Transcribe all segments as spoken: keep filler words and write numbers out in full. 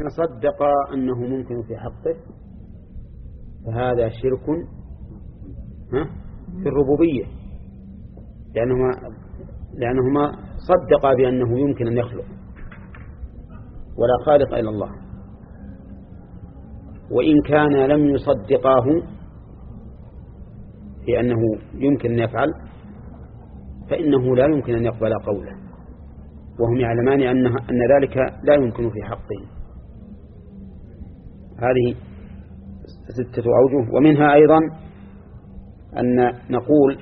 صدق أنه ممكن في حقه فهذا شرك في الربوبية، لأنهما, لأنهما صدقا بأنه يمكن أن يخلق ولا خالق إلا الله. وإن كان لم يصدقاه في أنه يمكن أن يفعل فإنه لا يمكن أن يقبل قوله، وهم يعلمان أن أن ذلك لا يمكن في حقه. هذه ستة أوجه. ومنها أيضا أن نقول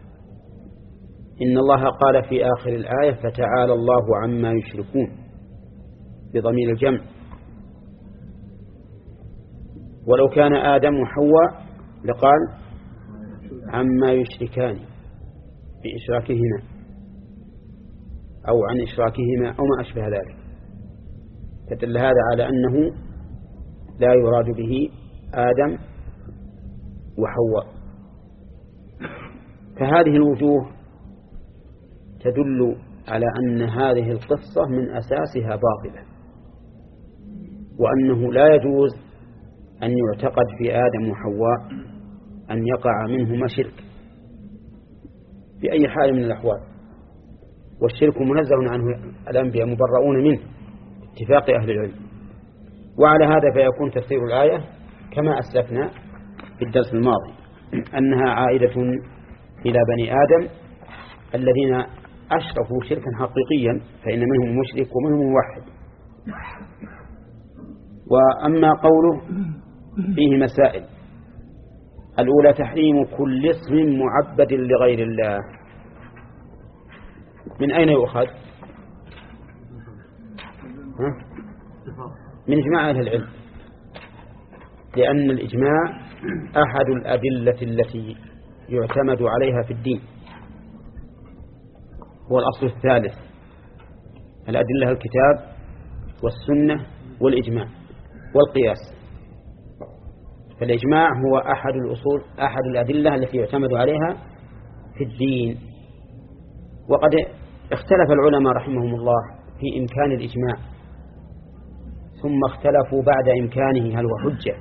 إن الله قال في آخر الآية فتعالى الله عما يشركون بضمير الجمع، ولو كان آدم وحواء لقال عما يشركان بإشراكهما أو عن إشراكهما أو ما أشبه ذلك، فدل هذا على أنه لا يراد به آدم وحواء. فهذه الوجوه تدل على أن هذه القصة من أساسها باطلة، وأنه لا يجوز أن يعتقد في آدم وحواء أن يقع منهما شرك بأي حال من الأحوال، والشرك منزه عنه الأنبياء مبرؤون منه اتفاق أهل العلم. وعلى هذا فيكون تفسير الآية كما أسلفنا في الدرس الماضي أنها عائدة إلى بني آدم الذين أشركوا شركا حقيقيا، فإن منهم مشرك ومنهم موحد. وأما قوله فيه مسائل: الأولى تحريم كل اسم معبد لغير الله. من أين يؤخذ؟ من إجماع أهل العلم، لأن الإجماع أحد الأدلة التي يعتمد عليها في الدين، هو الأصل الثالث. الأدلة الكتاب والسنة والإجماع والقياس. فالإجماع هو أحد الأصول أحد الأدلة التي يعتمد عليها في الدين. وقد اختلف العلماء رحمهم الله في إمكان الإجماع، ثم اختلفوا بعد إمكانه هل هو حجة.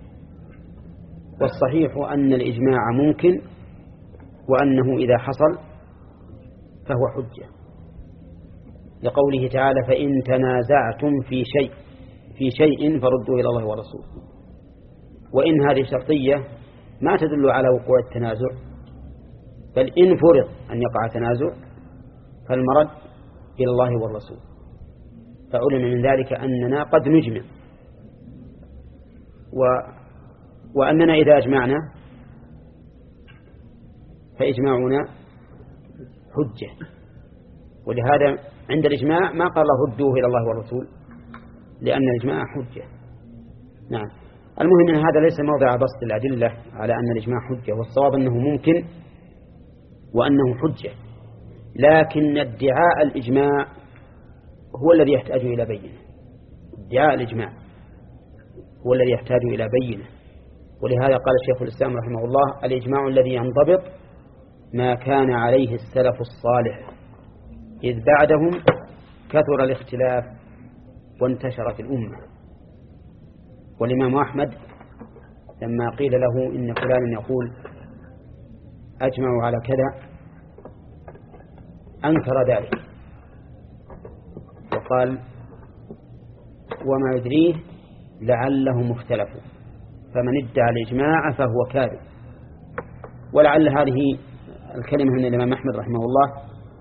والصحيح أن الإجماع ممكن، وأنه إذا حصل فهو حجة، لقوله تعالى: فإن تنازعتم في شيء في شيء فردوه إلى الله ورسوله. وإن هذه شرطية ما تدل على وقوع التنازع، بل إن فرض أن يقع تنازع فالمرد إلى الله والرسول. فعلم من ذلك أننا قد نجمع، و وأننا إذا أجمعنا فإجماعنا حجة. ولهذا عند الإجماع ما قال ردوه إلى الله والرسول، لأن الإجماع حجة. نعم. المهم أن هذا ليس موضع بسط الأدلة على أن الإجماع حجة، والصواب أنه ممكن وأنه حجة، لكن ادعاء الإجماع هو الذي يحتاج إلى بينة. ادعاء الإجماع هو الذي يحتاج إلى بينة. ولهذا قال الشيخ الإسلام رحمه الله: الإجماع الذي ينضبط ما كان عليه السلف الصالح، إذ بعدهم كثر الاختلاف وانتشرت الأمة. والإمام أحمد لما قيل له إن فلان يقول أجمعوا على كذا أنكر ذلك وقال: وما يدريه لعلهم اختلفوا، فمن ادعى الإجماع فهو كاذب. ولعل هذه الكلمة من الإمام أحمد رحمه الله،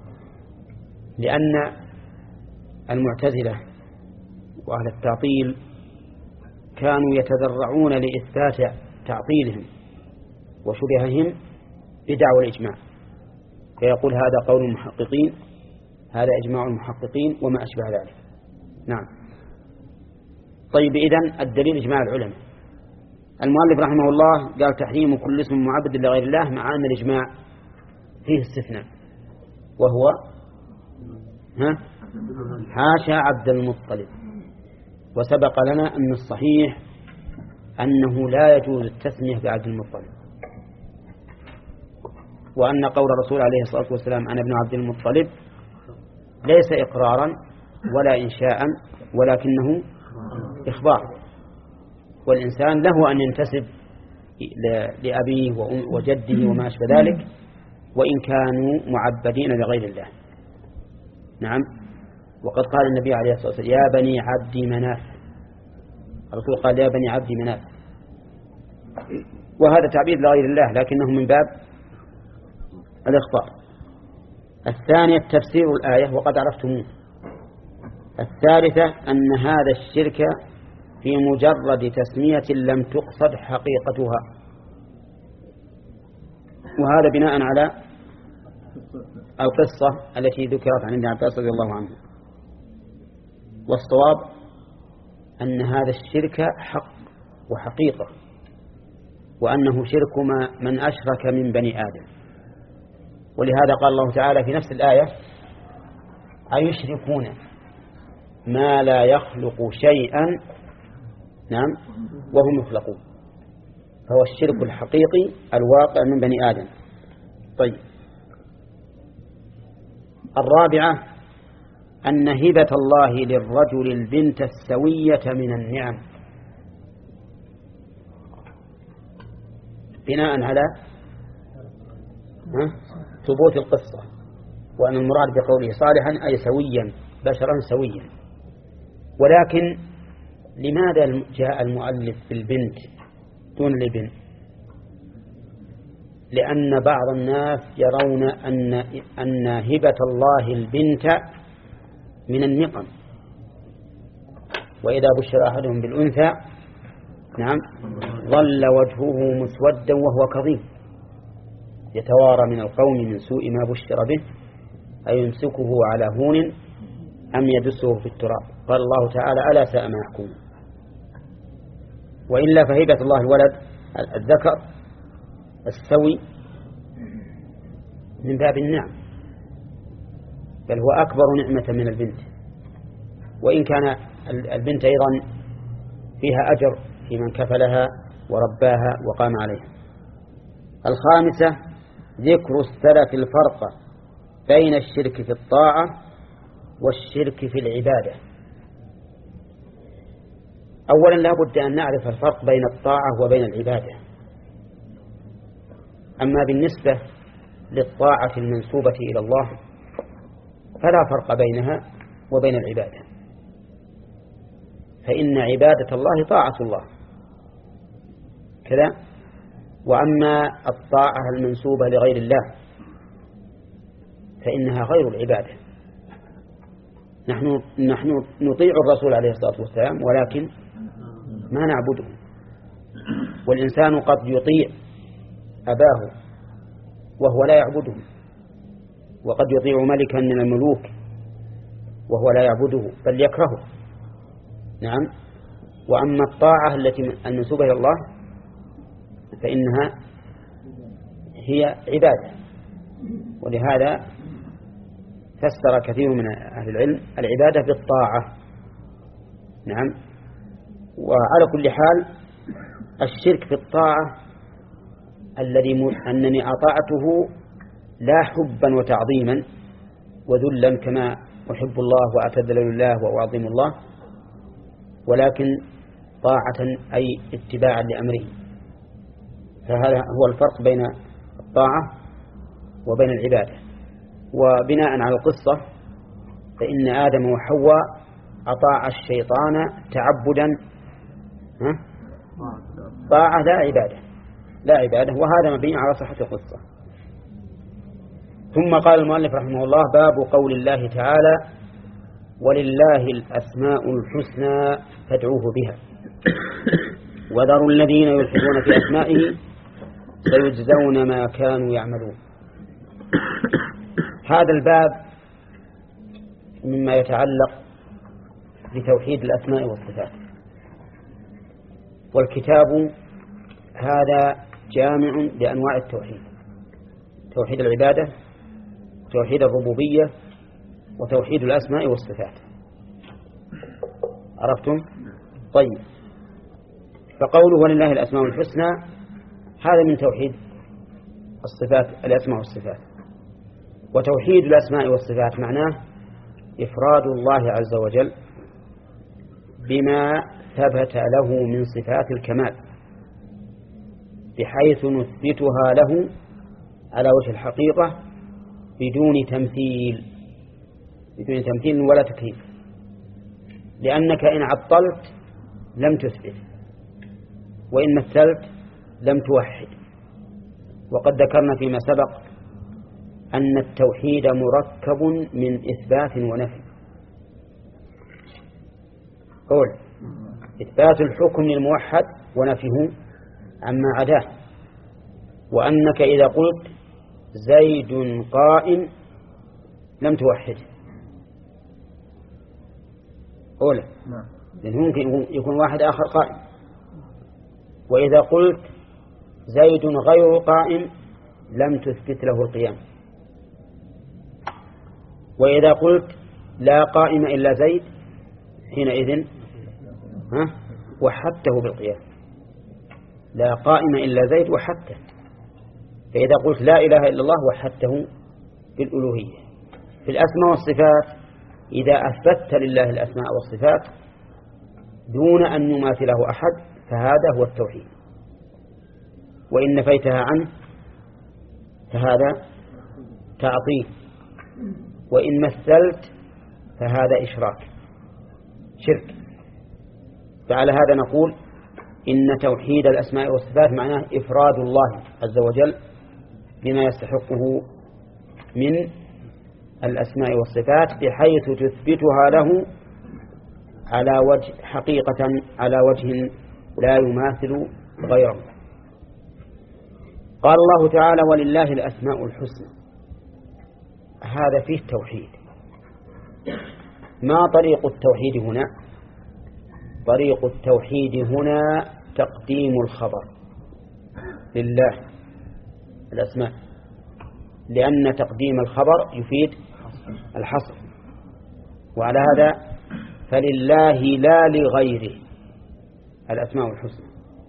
لأن المعتزلة وأهل التعطيل كانوا يتذرعون لإثبات تعطيلهم وشبههم بدعوى الإجماع، فيقول هذا قول المحققين، هذا إجماع المحققين وما أشبه ذلك. نعم. طيب، إذن الدليل إجماع العلماء. المؤلف رحمه الله قال: تحريم كل اسم معبد لغير الله، مع أن الإجماع فيه استثناء، وهو ها حاشا عبد المطلب. وسبق لنا أن الصحيح أنه لا يجوز التسمية بعبد المطلب، وأن قول الرسول عليه الصلاة والسلام: أنا ابن عبد المطلب ليس إقرارا ولا إنشاء، ولكنه إخبار، والإنسان له أن ينتسب لأبيه وجده وما أشبه ذلك وإن كانوا معبدين لغير الله. نعم. وقد قال النبي عليه الصلاة والسلام يا بني عبد مناف، الرسول قال يا بني عبد مناف، وهذا تعبير لغير الله لكنه من باب الإخبار. الثانية تفسير الآية وقد عرفتموه. الثالثة أن هذا الشرك في مجرد تسمية لم تقصد حقيقتها، وهذا بناء على القصة التي ذكرت عن ابن عباس رضي الله عنه. والصواب أن هذا الشرك حق وحقيقة، وأنه شرك من أشرك من بني آدم. ولهذا قال الله تعالى في نفس الآية أيشركون ما لا يخلق شيئا نعم وهم يخلقون، فهو الشرك الحقيقي الواقع من بني آدم. طيب، الرابعة أن هبة الله للرجل البنت السوية من النعم بناء على ثبوت القصة، وأن المراد بقوله صالحا أي سويا بشرا سويا. ولكن لماذا جاء المؤلف بالبنت دون الابن؟ لأن بعض الناس يرون أن أن هبة الله البنت من النقم، وإذا بشر أحدهم بالأنثى نعم ظل وجهه مسودا وهو كظيم يتوارى من القوم من سوء ما بشر به أيمسكه على هون أم يدسه في التراب. قال الله تعالى ألا ساء ما يحكم. وإلا فهبة الله الولد الذكر السوي من باب النعم، بل هو أكبر نعمة من البنت، وإن كان البنت أيضا فيها أجر في من كفلها ورباها وقام عليها. الخامسة ذكر السلف الفرق بين الشرك في الطاعة والشرك في العبادة. أولا لا بد أن نعرف الفرق بين الطاعة وبين العبادة. أما بالنسبة للطاعة المنسوبة إلى الله فلا فرق بينها وبين العبادة، فإن عبادة الله طاعة الله كذا. وأما الطاعة المنسوبة لغير الله فإنها غير العبادة. نحن نحن نطيع الرسول عليه الصلاة والسلام ولكن ما نعبده. والإنسان قد يطيع أباه وهو لا يعبده، وقد يطيع ملكا من الملوك وهو لا يعبده بل يكرهه. نعم. وأما الطاعة التي المنسوبة إلى الله فإنها هي عبادة. ولهذا فسر كثير من أهل العلم العبادة بالطاعة. نعم. وعلى كل حال الشرك في الطاعة الذي أنني أطاعته لا حبا وتعظيما وذلا كما أحب الله وأتذل لله وأعظم الله، ولكن طاعة أي اتباعا لأمره. فهذا هو الفرق بين الطاعة وبين العبادة. وبناء على القصة فإن آدم وحواء أطاع الشيطان تعبدا طاعة لا عبادة لا عبادة وهذا مبني على صحة القصة. ثم قال المؤلف رحمه الله باب قول الله تعالى ولله الأسماء الحسنى فادعوه بها وذروا الذين يلحدون في أسمائه سيجزون ما كانوا يعملون. هذا الباب مما يتعلق بتوحيد الأسماء والصفات، والكتاب هذا جامع لأنواع التوحيد: توحيد العبادة، توحيد الربوبية، وتوحيد الأسماء والصفات. عرفتم؟ طيب، فقوله ولله الأسماء الحسنى هذا من توحيد الصفات الأسماء والصفات. وتوحيد الأسماء والصفات معناه إفراد الله عز وجل بما ثبت له من صفات الكمال بحيث نثبتها له على وجه الحقيقة بدون تمثيل بدون تمثيل ولا تكييف، لأنك إن عطلت لم تثبت، وإن مثلت لم توحد. وقد ذكرنا فيما سبق أن التوحيد مركب من إثبات ونفي. قول إثبات الحكم للموحد ونفيه عما عداه، وأنك إذا قلت زيد قائم لم توحد. أولا لأنه ممكن يكون واحد آخر قائم. وإذا قلت زيد غير قائم لم تثبت له القيام. وإذا قلت لا قائم إلا زيد حينئذ ها وحدته بالقيام. لا قائم إلا زيد وحدته. فإذا قلت لا إله إلا الله وحدته بالألوهية. في الأسماء والصفات إذا أثبت لله الأسماء والصفات دون أن يماثله أحد فهذا هو التوحيد، وإن نفيتها عنه فهذا تعطيل، وإن مثلت فهذا إشراك شرك. فعلى هذا نقول إن توحيد الأسماء والصفات معناه إفراد الله عز وجل بما يستحقه من الأسماء والصفات بحيث تثبتها له على وجه حقيقة على وجه لا يماثل غيره. قال الله تعالى ولله الأسماء الحسنى. هذا فيه توحيد. ما طريق التوحيد هنا؟ طريق التوحيد هنا تقديم الخبر لله الأسماء، لأن تقديم الخبر يفيد الحصر. وعلى هذا فلله لا لغيره الأسماء الحسنى.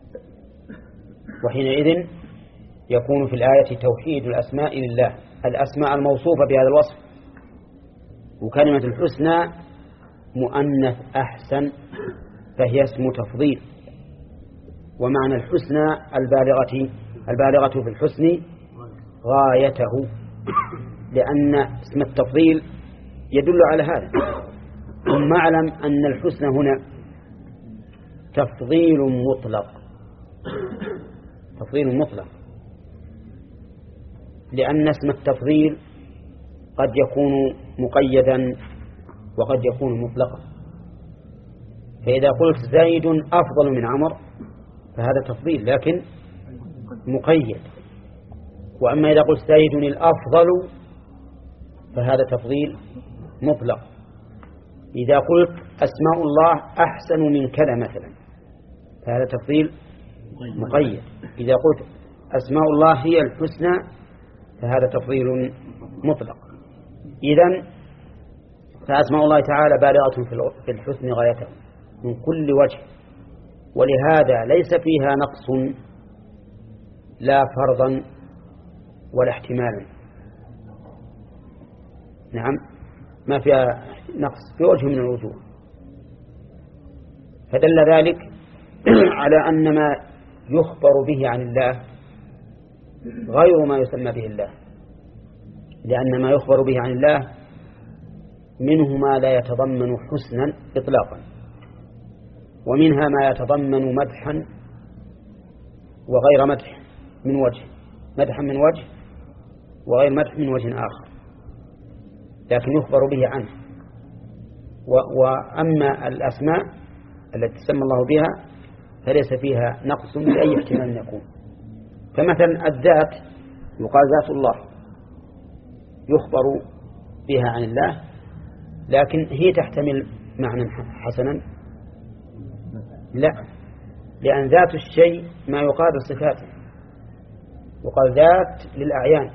وحينئذ يكون في الآية توحيد الأسماء لله، الأسماء الموصوفة بهذا الوصف. وكلمة الحسنى مؤنث أحسن فهي اسم تفضيل، ومعنى الحسنى البالغة البالغة في الحسن غايته، لأن اسم التفضيل يدل على هذا. ثم اعلم أن الحسنى هنا تفضيل مطلق تفضيل مطلق لأن اسم التفضيل قد يكون مقيدا وقد يكون مطلقا. فإذا قلت زيد أفضل من عمر فهذا تفضيل لكن مقيد. وأما إذا قلت زيد الأفضل فهذا تفضيل مطلق. إذا قلت أسماء الله أحسن من كذا مثلا فهذا تفضيل مقيد. إذا قلت أسماء الله هي الحسنى فهذا تفضيل مطلق. إذن فأسماء الله تعالى بالغة في الحسن غايته من كل وجه، ولهذا ليس فيها نقص لا فرضا ولا احتمالا. نعم ما فيها نقص في وجه من الوجوه. فدل ذلك على أن ما يخبر به عن الله غير ما يسمى به الله، لأن ما يخبر به عن الله منه ما لا يتضمن حسنا إطلاقا، ومنها ما يتضمن مدحا وغير مدح من وجه، مدحا من وجه وغير مدح من وجه آخر، لكن يخبر به عنه. وأما الأسماء التي تسمى الله بها فليس فيها نقص بأي احتمال يكون. فمثلا الذات يقال ذات الله يخبر بها عن الله، لكن هي تحتمل معنى حسنا؟ لا، لأن ذات الشيء ما يقابل صفاته، وقال ذات للأعيان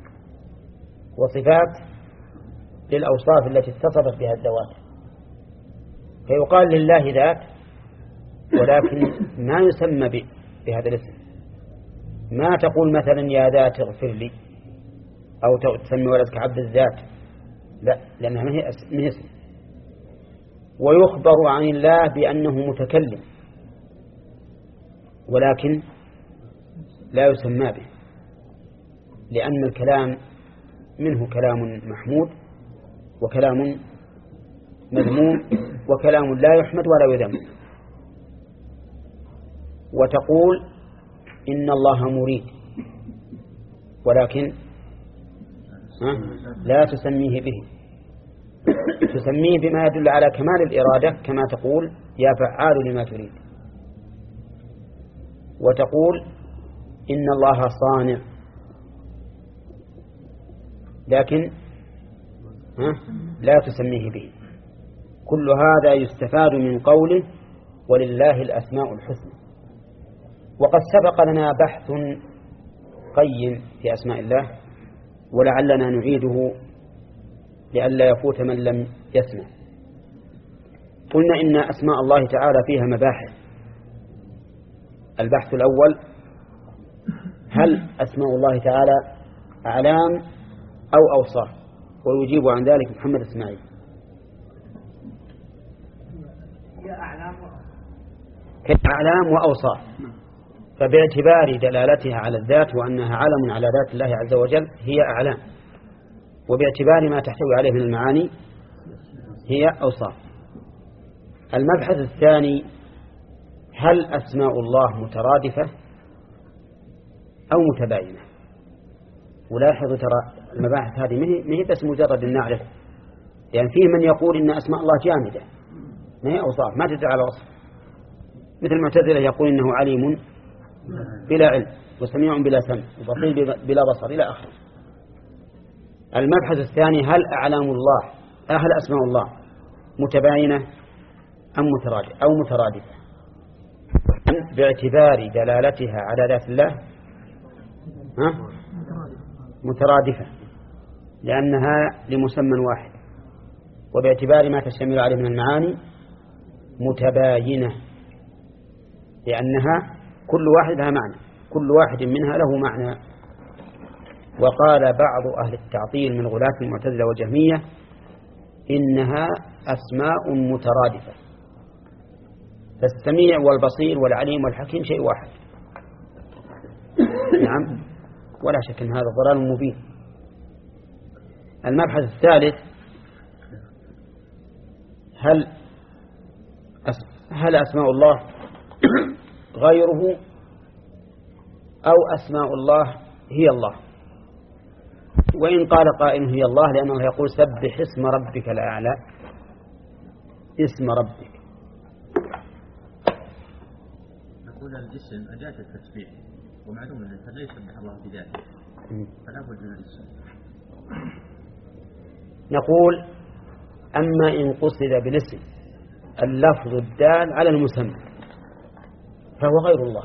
وصفات للأوصاف التي اتصفت بها الذوات. فيقال لله ذات ولكن ما يسمى بهذا الاسم. ما تقول مثلا يا ذات اغفر لي أو تسمي ولدك عبد الذات، لا، لأنها من هي اسم. ويخبر عن الله بأنه متكلم، ولكن لا يسمى به، لأن الكلام منه كلام محمود وكلام مذموم وكلام لا يحمد ولا يذم. وتقول إن الله مريد، ولكن لا تسميه به، تسميه بما يدل على كمال الإرادة، كما تقول يا فعال لما تريد. وتقول إن الله صانع، لكن لا تسميه به. كل هذا يستفاد من قوله ولله الأسماء الحسنى. وقد سبق لنا بحث قيم في أسماء الله، ولعلنا نعيده لئلا يفوت من لم يسمع. قلنا إن أسماء الله تعالى فيها مباحث. البحث الأول: هل أسماء الله تعالى أعلام أو أوصاف؟ ويجيب عن ذلك محمد إسماعيل. أعلام وأوصاف، فباعتبار دلالتها على الذات وأنها علم على ذات الله عز وجل هي أعلام، وباعتبار ما تحتوي عليه من المعاني هي أوصاف. المبحث الثاني: هل أسماء الله مترادفة أو متباينة؟ ولاحظوا ترى المباحث هذه ما هي بس مجرد النعرف، يعني فيه من يقول إن أسماء الله جامدة ما هي أوصاف ما تدل على وصف، مثل المعتزلة يقول إنه عليم بلا علم وسميع بلا سمع وبصير بلا بصر إلى آخره. المبحث الثاني: هل أعلام الله هل أسماء الله متباينة أم مترادفة أو مترادفة؟ باعتبار دلالتها على ذات الله ها؟ مترادفة، لأنها لمسمى واحد، وباعتبار ما تشتمل عليه من المعاني متباينة، لأنها كل واحد لها معنى، كل واحد منها له معنى. وقال بعض أهل التعطيل من غلاة المعتزلة والجهمية إنها أسماء مترادفة، فالسميع والبصير والعليم والحكيم شيء واحد. نعم، ولا شك أن هذا ضلال مبين. المبحث الثالث: هل هل أسماء الله غيره أو أسماء الله هي الله؟ وإن قال قائل هي الله، لأنه يقول سبح اسم ربك الأعلى، اسم ربك. نقول الاسم أداة التسبيح، ومعلوم أن الإنسان لا يسبح الله بذاته، فلا بد من الاسم. نقول أما إن قصد بالاسم اللفظ الدال على المسمى فهو غير الله.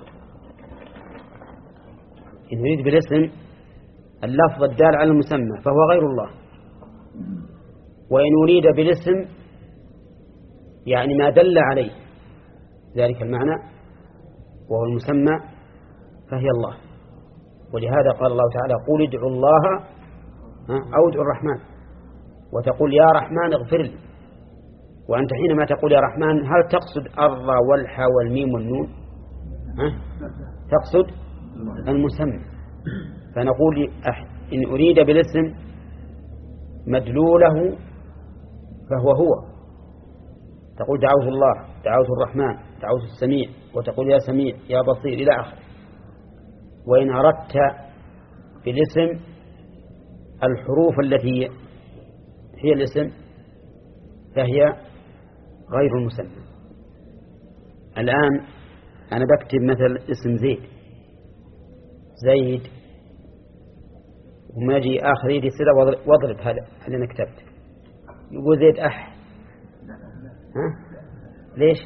إن يريد بالاسم اللفظ الدال على المسمى فهو غير الله، وإن يريد بالاسم يعني ما دل عليه ذلك المعنى وهو المسمى فهي الله. ولهذا قال الله تعالى: قل ادعوا الله أو ادعوا الرحمن، وتقول يا رحمن اغفر لي. وأنت حينما تقول يا رحمن هل تقصد الراء والحاء والميم والنون؟ ها؟ تقصد المسمى. فنقول إن أريد بالاسم مدلوله فهو هو، تقول دعوت الله، دعوت الرحمن، دعوت السميع، وتقول يا سميع يا بصير إلى آخره. وإن أردت بالاسم الحروف التي هي الاسم فهي غير المسمى. الآن أنا بكتب مثل اسم زيد زيد، وما يجي آخر يدي سلا واضرب هذا اللي أنا كتبت، يقول زيد أح. ها؟ ليش؟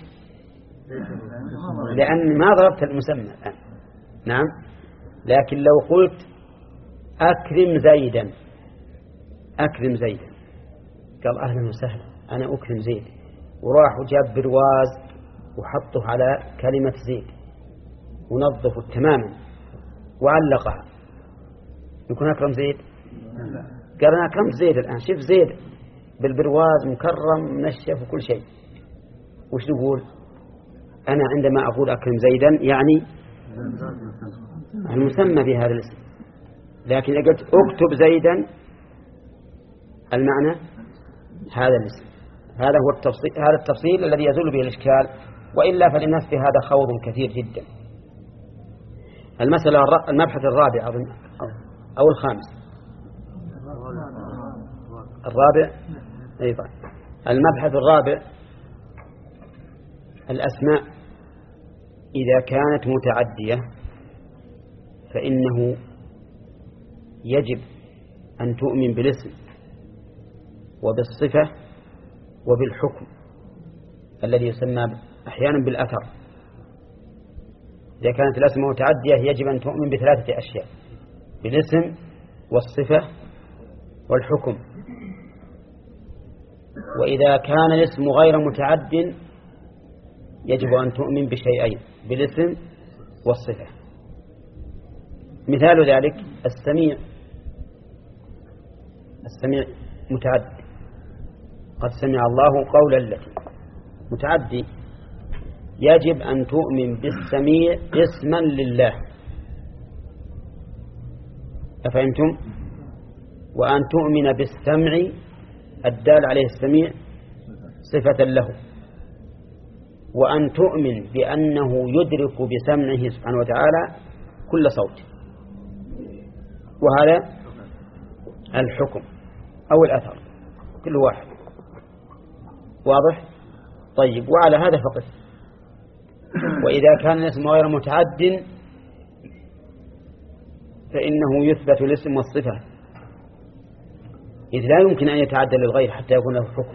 لأن ما ضربت المسمى الآن. نعم، لكن لو قلت أكرم زيدا، أكرم زيدا، قال أهلا وسهلا أنا أكرم زيد، وراح وجاب برواز وحطه على كلمة زيد ونظفه تماما وعلقها، يكون أكرم زيد؟ قال أنا أكرمت زيد الآن، شوف زيد بالبرواز مكرم منشف وكل شيء، وش نقول؟ أنا عندما أقول أكرم زيدا يعني المسمى بهذا الاسم، لكن إذا قلت اكتب زيدا المعنى هذا الاسم. هذا هو التفصيل، هذا التفصيل الذي يزول به الإشكال، وإلا فللناس في هذا خوض كثير جدا. المسألة المبحث الرابع أو الخامس، الرابع أيضا. المبحث الرابع الأسماء إذا كانت متعدية فإنه يجب أن تؤمن بالاسم وبالصفة وبالحكم الذي يسمى أحيانا بالأثر. إذا كانت الأسماء متعدية يجب أن تؤمن بثلاثة أشياء: بالاسم والصفة والحكم. وإذا كان الاسم غير متعد يجب أن تؤمن بشيئين: بالاسم والصفة. مثال ذلك السميع. السميع متعدي، قد سمع الله قول التي، متعدي، يجب أن تؤمن بالسميع اسما لله. أفهمتم؟ وأن تؤمن بالسمع الدال عليه السميع صفة له، وأن تؤمن بأنه يدرك بسمعه سبحانه وتعالى كل صوت. وهذا الحكم أو الأثر، كل واحد. واضح؟ طيب، وعلى هذا فقط. وإذا كان الاسم غير متعد فإنه يثبت الاسم والصفة، إذ لا يمكن أن يتعدى للغير حتى يكون له حكم.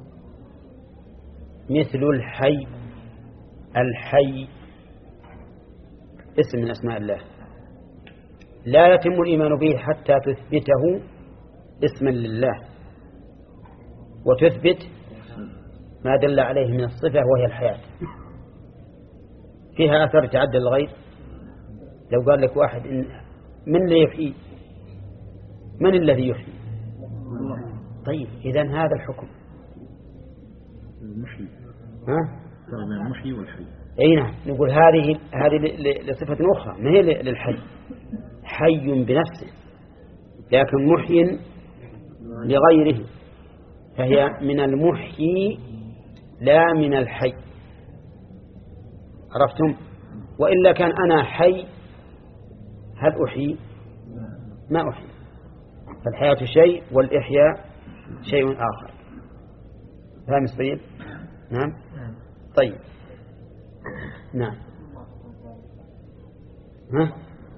مثل الحي. الحي اسم من أسماء الله، لا يتم الإيمان به حتى تثبته اسما لله، وتثبت ما دل عليه من الصفة وهي الحياة. فيها أثر يتعدى للغير. لو قال لك واحد إن من اللي يحيي؟ من الذي يحيي؟ طيب، إذن هذا الحكم المحيي. ها؟ المحيي والحي. أي نعم، نقول هذه هذه لصفة أخرى، ما هي للحي. حي بنفسه لكن محي لغيره، فهي من المحيي لا من الحي. عرفتم؟ وإلا كان أنا حي هل أحيي؟ ما أحيي. فالحياة شيء والإحياء شيء آخر. فهم السبيل؟ نعم. طيب، نعم. ها؟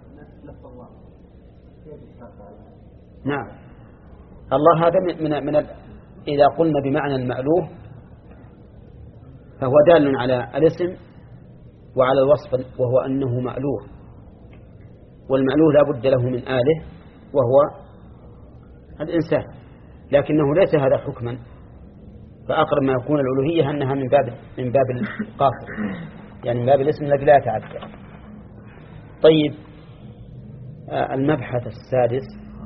نعم. الله هذا من من إذا قلنا بمعنى المألوه فهو دال على الاسم وعلى الوصف، وهو أنه مألوه. والمألوه لا بد له من آله وهو الإنسان، لكنه ليس هذا حكما. فأقرب ما يكون الألوهية أنها من باب من باب القاصر، يعني من باب الاسم الذي لا يتعدى. طيب، آه المبحث السادس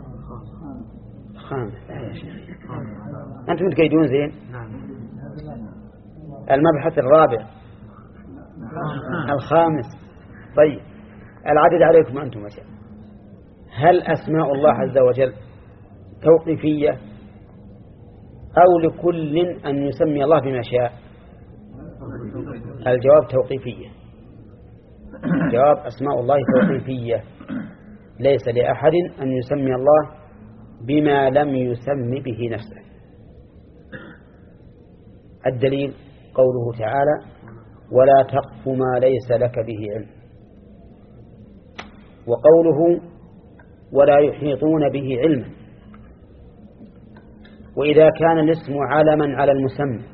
خامس. يا شيخ أنتم متقيدون زين. المبحث الرابع الخامس. طيب، العدد عليكم أنتم مثلا. هل أسماء الله عز وجل توقيفية أو لكل أن يسمي الله بما شاء؟ الجواب توقيفية. جواب أسماء الله توقيفية، ليس لأحد أن يسمي الله بما لم يسمي به نفسه. الدليل قوله تعالى: ولا تقف ما ليس لك به علم. وقوله: ولا يحيطون به علما. وإذا كان الاسم علما على المسمى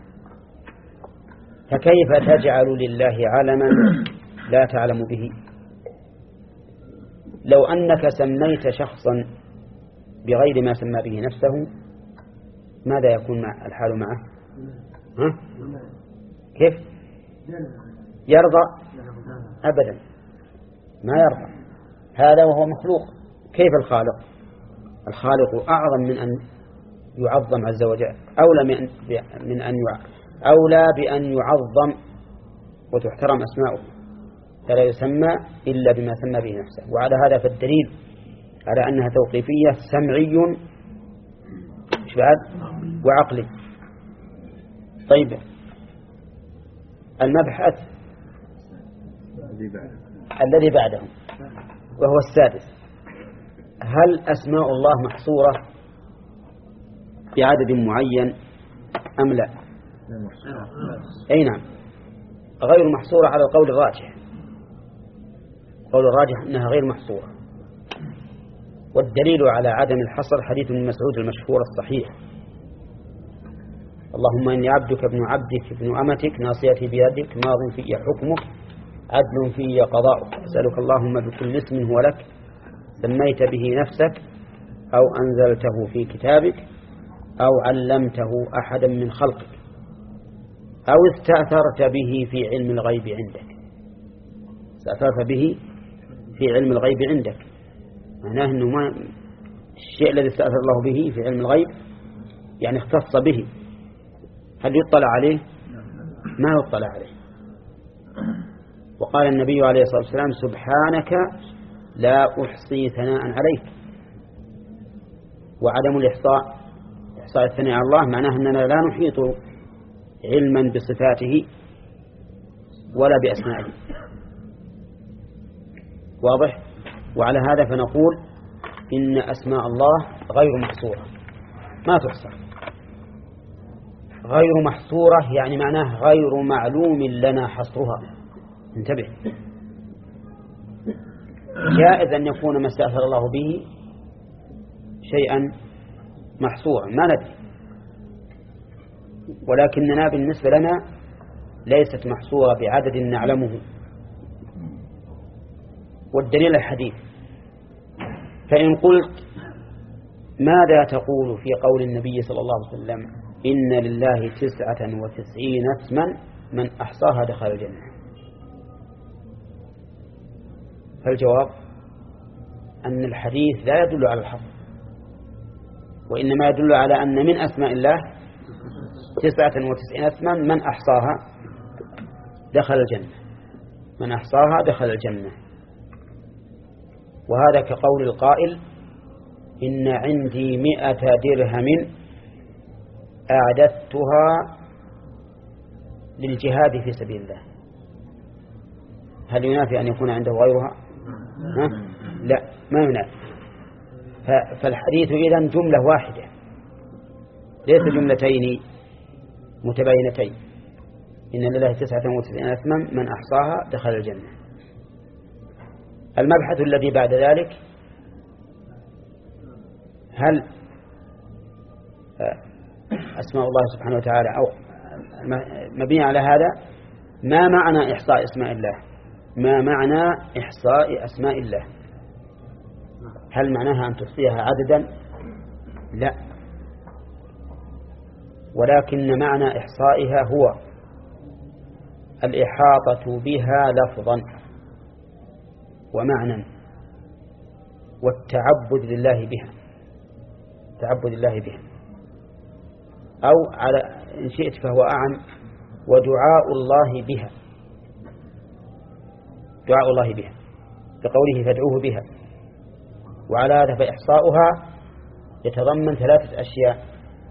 فكيف تجعل لله علما لا تعلم به؟ لو أنك سميت شخصا بغير ما سمى به نفسه ماذا يكون مع الحال معه؟ ها؟ كيف؟ يرضى؟ أبدا ما يرضى. هذا وهو مخلوق. كيف الخالق؟ الخالق أعظم من أن يعظم عز وجل، أولى من من أن أولى بأن يعظم وتحترم أسماؤه، فلا يسمى إلا بما سمى به نفسه. وعلى هذا فالدليل على أنها توقيفية سمعي وعقلي. طيب، المبحث الذي بعده وهو السادس: هل أسماء الله محصورة بعدد معين أم لا؟ أي نعم، غير محصورة على القول الراجح. القول الراجح أنها غير محصورة، والدليل على عدم الحصر حديث ابن مسعود المشهور الصحيح: اللهم إني عبدك ابن عبدك ابن أمتك ناصيتي بيدك ماض في حكمك عدل في قضاؤك أسألك اللهم بكل اسم هو لك سميت به نفسك أو أنزلته في كتابك أو علمته أحدا من خلقك أو استأثرت به في علم الغيب عندك. استأثرت به في علم الغيب عندك معناه أنه ما الشيء الذي استأثر الله به في علم الغيب يعني اختص به. هل يطلع عليه؟ ما يطلع عليه. وقال النبي عليه الصلاة والسلام: سبحانك لا أحصي ثناء عليك. وعدم الإحصاء إحصاء الثناء على الله معناه أننا لا نحيط علما بصفاته ولا بأسمائه. واضح؟ وعلى هذا فنقول إن أسماء الله غير محصورة ما تحصى. غير محصورة يعني معناه غير معلوم لنا حصرها. انتبه، جائز أن يكون ما استأثر الله به شيئا محصورا ما ندري، ولكننا بالنسبة لنا ليست محصورة بعدد نعلمه. والدليل الحديث: فإن قلت ماذا تقول في قول النبي صلى الله عليه وسلم إن لله تسعة وتسعين اسما من أحصاها دخل الجنة؟ فالجواب أن الحديث لا يدل على الحصر، وإنما يدل على أن من أسماء الله تسعة وتسعين اسما من أحصاها دخل الجنة. من أحصاها دخل الجنة. وهذا كقول القائل: إن عندي مئة درهم أعددتها للجهاد في سبيل الله. هل ينافي أن يكون عنده غيرها؟ ها؟ لا، ما ينافي. فالحديث إذن جملة واحدة ليس جملتين متباينتين. إن لله تسعة وتسعين اسما من أحصاها دخل الجنة. المبحث الذي بعد ذلك: هل أسماء الله سبحانه وتعالى أو مبني على هذا ما معنى إحصاء اسماء الله؟ ما معنى إحصاء أسماء الله؟ هل معناها أن تحصيها عددا؟ لا، ولكن معنى إحصائها هو الإحاطة بها لفظا ومعنى والتعبد لله بها تعبد الله بها، أو على إن شئت فهو أعم ودعاء الله بها دعاء الله بها بقوله فادعوه بها. وعلى هذا فإحصاؤها يتضمن ثلاثة أشياء.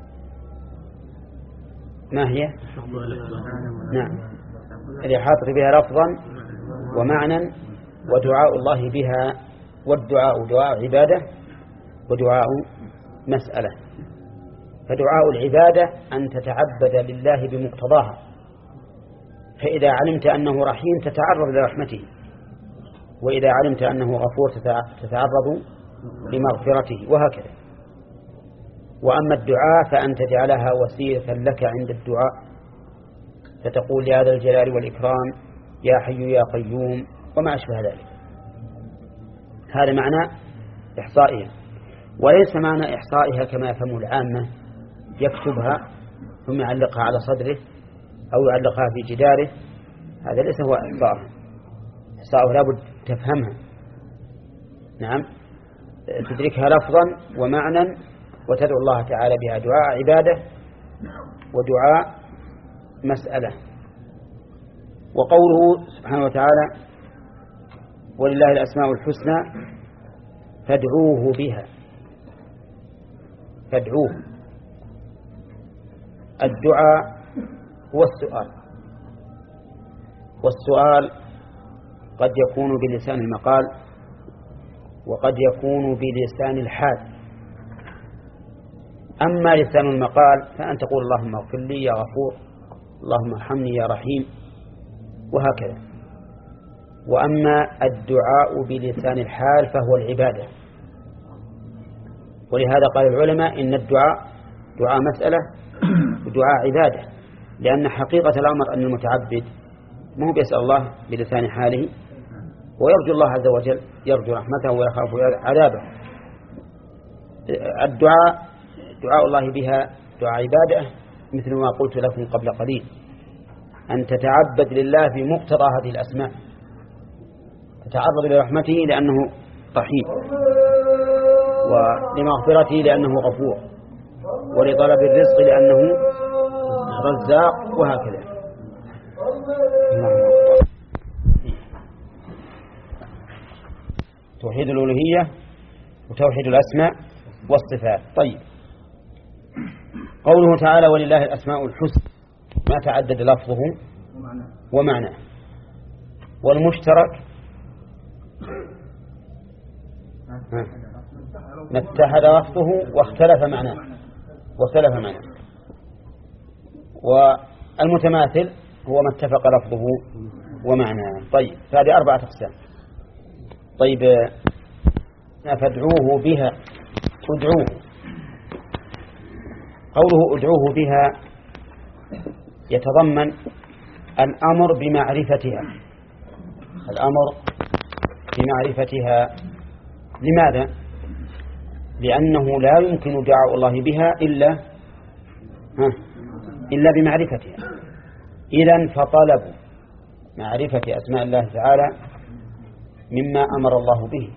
ما هي؟ نعم، الإحاطة بها لفظا ومعنى ودعاء الله بها. والدعاء دعاء عبادة ودعاء مسألة. فدعاء العبادة أن تتعبد لله بمقتضاها، فإذا علمت أنه رحيم تتعرض لرحمته، وإذا علمت أنه غفور تتعرض لمغفرته، وهكذا. وأما الدعاء فأن تجعلها وسيلة لك عند الدعاء، فتقول يا ذا الجلال والإكرام يا حي يا قيوم وما أشبه ذلك. هذا معنى إحصائها، وليس معنى إحصائها كما يفهم العامة يكتبها ثم يعلقها على صدره أو يعلقها في جداره. هذا ليس هو إحصائها. إحصائها لابد تفهمها، نعم، تدركها لفظا ومعنى وتدعو الله تعالى بها دعاء عبادة ودعاء مسألة. وقوله سبحانه وتعالى ولله الأسماء الحسنى فادعوه بها، فادعوه. الدعاء هو السؤال، والسؤال قد يكون بلسان المقال وقد يكون بلسان الحال. أما لسان المقال فأن تقول اللهم اغفر لي يا غفور، اللهم ارحمني يا رحيم، وهكذا. وأما الدعاء بلسان الحال فهو العبادة. ولهذا قال العلماء إن الدعاء دعاء مسألة ودعاء عبادة، لأن حقيقة الأمر أن المتعبد ما هو بيسأل الله بلسان حاله ويرجو الله عز وجل، يرجو رحمته ويخاف عذابه. الدعاء دعاء الله بها دعاء عبادة، مثل ما قلت لكم قبل قليل، أن تتعبد لله في مقتضى هذه الأسماء، تتعرض لرحمته لأنه رحيم، ولمغفرته لأنه غفور، ولطلب الرزق لأنه رزاق، وهكذا. توحيد الألوهية وتوحيد الأسماء والصفات. طيب، قوله تعالى ولله الأسماء الحسنى ما تعدد لفظه ومعناه، والمشترك ما اتحد لفظه واختلف معناه واختلف معناه والمتماثل هو ما اتفق لفظه ومعناه. طيب، هذه أربعة أقسام. طيب، فادعوه بها، ادعوه. قوله ادعوه بها يتضمن الأمر بمعرفتها، الأمر بمعرفتها. لماذا؟ لأنه لا يمكن دعاء الله بها إلا ها إلا بمعرفتها. إذن فطلب معرفة أسماء الله تعالى مما أمر الله به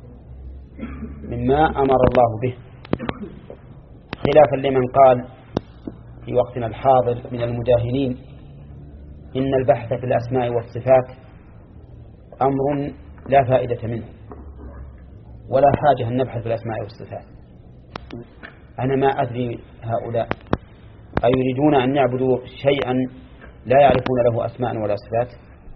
مما أمر الله به خلافا لمن قال في وقتنا الحاضر من المجاهلين إن البحث في الأسماء والصفات أمر لا فائدة منه ولا حاجة أن نبحث في الأسماء والصفات. أنا ما أدري هؤلاء أيريدون أن يعبدوا شيئا لا يعرفون له أسماء ولا صفات،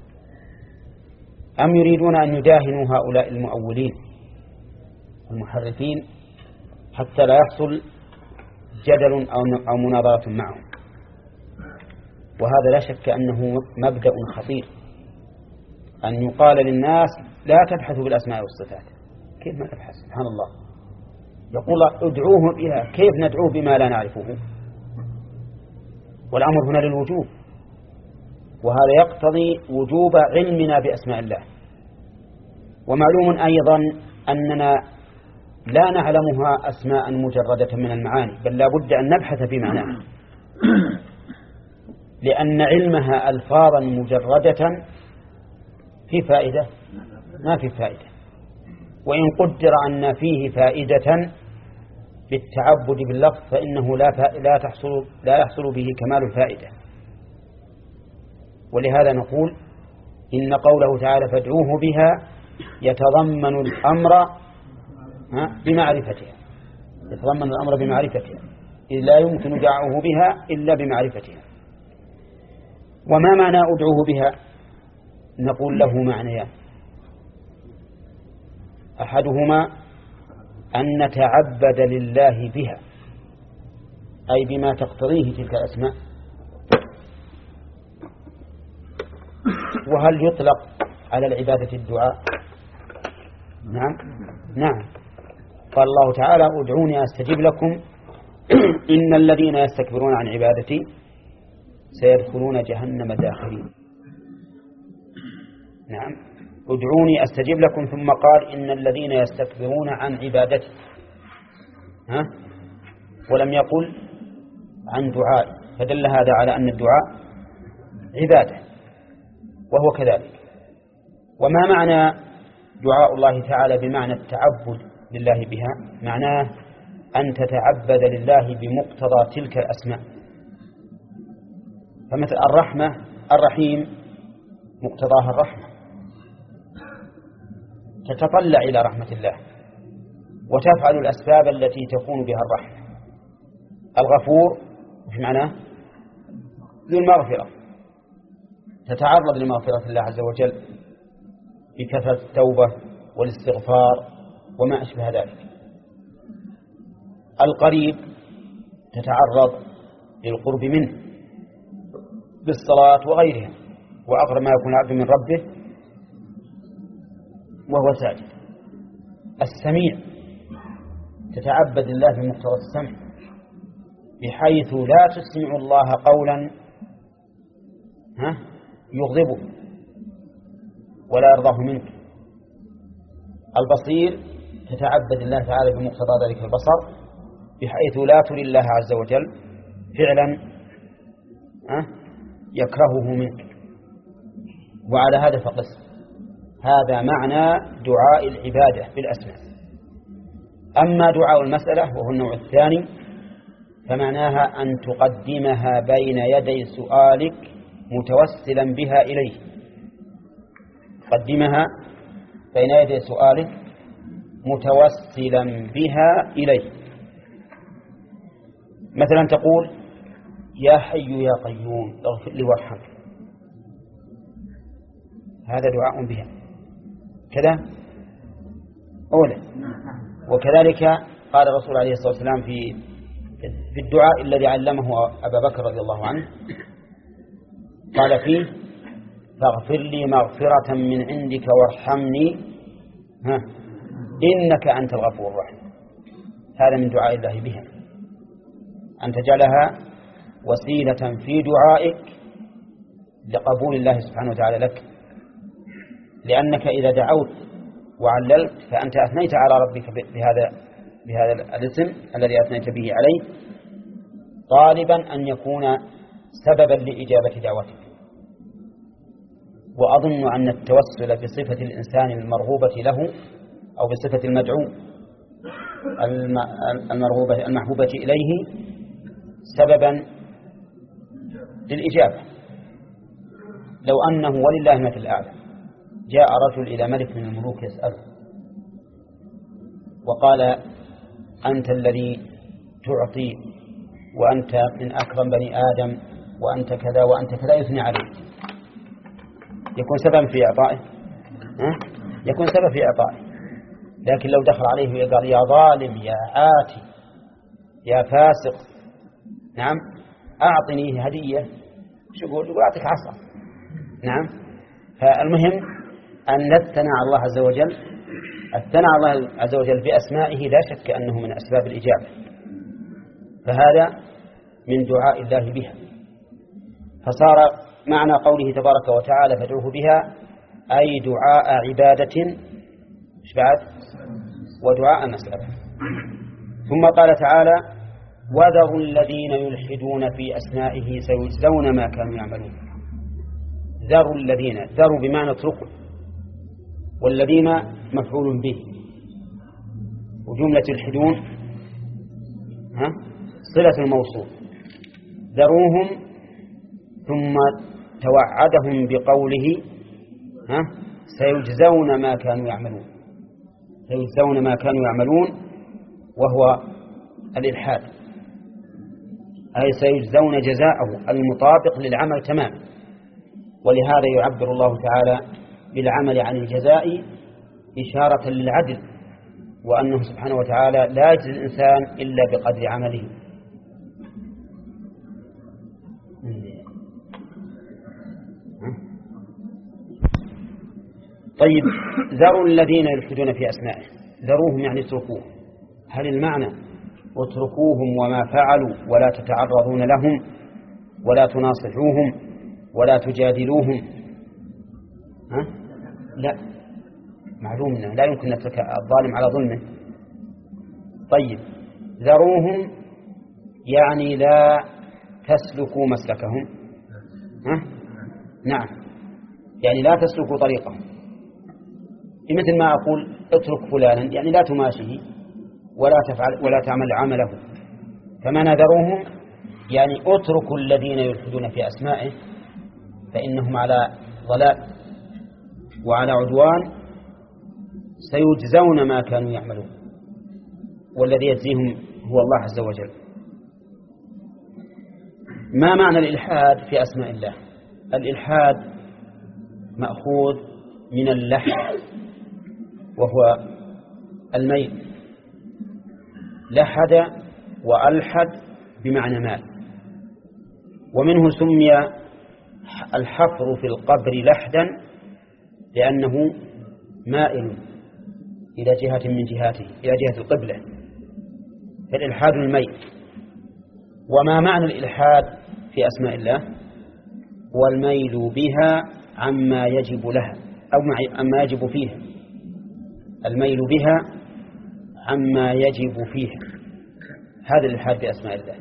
أم يريدون أن يداهنوا هؤلاء المؤولين المحرفين حتى لا يحصل جدل أو مناظرة معهم. وهذا لا شك أنه مبدأ خطير، أن يقال للناس لا تبحثوا بالأسماء والصفات. كيف ما نبحث؟ سبحان الله، يقول ادعوه بها، كيف ندعوه بما لا نعرفه؟ والأمر هنا للوجوب، وهذا يقتضي وجوب علمنا بأسماء الله. ومعلوم أيضا أننا لا نعلمها أسماء مجردة من المعاني، بل لا بد أن نبحث في معناها، لأن علمها ألفاظا مجردة في فائدة ما في فائدة، وإن قدر أن فيه فائدة بالتعبد باللفظ فإنه لا لا تحصل لا يحصل به كمال الفائدة. ولهذا نقول إن قوله تعالى فادعوه بها يتضمن الأمر بمعرفتها، يتضمن الأمر بمعرفتها، إذ لا يمكن دعوه بها إلا بمعرفتها. وما معنى أدعوه بها؟ نقول له معنيان: أحدهما أن نتعبد لله بها، أي بما تقتضيه تلك الأسماء. وهل يطلق على العبادة الدعاء؟ نعم نعم. قال الله تعالى ادعوني أستجب لكم إن الذين يستكبرون عن عبادتي سيدخلون جهنم داخرين. نعم، ادعوني أستجب لكم، ثم قال إن الذين يستكبرون عن عبادتي، ها؟ ولم يقل عن دعاء، فدل هذا على أن الدعاء عبادة، وهو كذلك. وما معنى دعاء الله تعالى بمعنى التعبد لله بها؟ معناه أن تتعبد لله بمقتضى تلك الأسماء، فمثل الرحمة الرحيم مقتضاها الرحمة، تتطلع إلى رحمة الله وتفعل الأسباب التي تكون بها الرحمة. الغفور وش معناه؟ ذو المغفرة، تتعرض لمغفرة الله عز وجل بكثرة التوبة والاستغفار وما أشبه ذلك. القريب تتعرض للقرب منه بالصلاة وغيرها، وأقرب ما يكون العبد من ربه وهو ساجد. السميع تتعبد الله بمقتضى السمع بحيث لا تسمع الله قولا ها يغضبه ولا يرضاه منك. البصير تتعبد الله تعالى بمقتضى ذلك البصر بحيث لا تري الله عز وجل فعلا ها يكرهه منك. وعلى هذا فقس. هذا معنى دعاء العبادة بالأسماء. أما دعاء المسألة وهو النوع الثاني فمعناها أن تقدمها بين يدي سؤالك متوسلا بها إليه. قدمها بين يدي سؤالك متوسلا بها إليه. مثلا تقول يا حي يا قيوم اغفر لي وارحمني، هذا دعاء بها كذا أولا. وكذلك قال الرسول عليه الصلاة والسلام في في الدعاء الذي علمه أبا بكر رضي الله عنه، قال فيه فاغفر لي مغفرة من عندك وارحمني ها إنك أنت الغفور الرحيم. هذا من دعاء الله بها، أن تجعلها وسيلة في دعائك لقبول الله سبحانه وتعالى لك، لأنك إذا دعوت وعللت فأنت أثنيت على ربك بهذا بهذا الاسم الذي أثنيت به عليه، طالبا أن يكون سببا لإجابة دعوتك. وأظن أن التوسل بصفة الإنسان المرغوبة له أو بصفة المدعو المرغوبة المحبوبة إليه سببا للإجابة. لو أنه ولله المثل الأعلى جاء رجل إلى ملك من الملوك يسأله وقال أنت الذي تعطي وأنت من أكرم بني آدم وأنت كذا وأنت كذا، يثني عليه، يكون سبب في إعطائه ها؟ يكون سبب في إعطائه. لكن لو دخل عليه وقال يا ظالم يا عاتي يا فاسق نعم أعطني هدية، شو يقول؟ يقول أعطيك عصا. نعم. فالمهم أن نثنى على الله عز وجل. الثناء على الله عز وجل بأسمائه لا شك أنه من أسباب الإجابة، فهذا من دعاء الله بها. فصار معنى قوله تبارك وتعالى فادعوه بها أي دعاء عبادة إيش بعد ودعاء مسألة. ثم قال تعالى وذروا الذين يلحدون في أسمائه سيجزون ما كانوا يعملون. ذروا الذين، ذروا بمعنى اتركوا، والذين مفعول به، وجملة يلحدون ها صلة الموصول. ذروهم ثم توعدهم بقوله ها سيجزون ما كانوا يعملون. سيجزون ما كانوا يعملون وهو الإلحاد، أي سيجزون جزاءه المطابق للعمل تماما. ولهذا يعبر الله تعالى بالعمل عن الجزاء إشارة للعدل، وأنه سبحانه وتعالى لا يجزي الإنسان إلا بقدر عمله. طيب ذروا الذين يلحدون في أسمائه، ذروهم يعني اتركوهم. هل المعنى اتركوهم وما فعلوا ولا تتعرضون لهم ولا تناصحوهم ولا تجادلوهم؟ ها؟ لا، معلوم لا يمكن نترك الظالم على ظلمه. طيب ذروهم يعني لا تسلكوا مسلكهم. ها؟ نعم، يعني لا تسلكوا طريقهم. مثل ما أقول اترك فلانا يعني لا تماشيه ولا تفعل ولا تعمل عمله. فما نذروهم يعني اتركوا الذين يلحدون في أسمائه فإنهم على ضلال وعلى عدوان، سيجزون ما كانوا يعملون، والذي يجزيهم هو الله عز وجل. ما معنى الإلحاد في أسماء الله؟ الإلحاد مأخوذ من اللحد وهو الميل، لحد وألحد بمعنى مال، ومنه سمي الحفر في القبر لحدا لأنه مائل إلى جهة من جهاته، إلى جهة القبلة، فالإلحاد الميل. وما معنى الإلحاد في أسماء الله؟ هو الميل بها عما يجب لها أو عما يجب فيها، الميل بها عما يجب فيها، هذا الإلحاد في أسماء الله.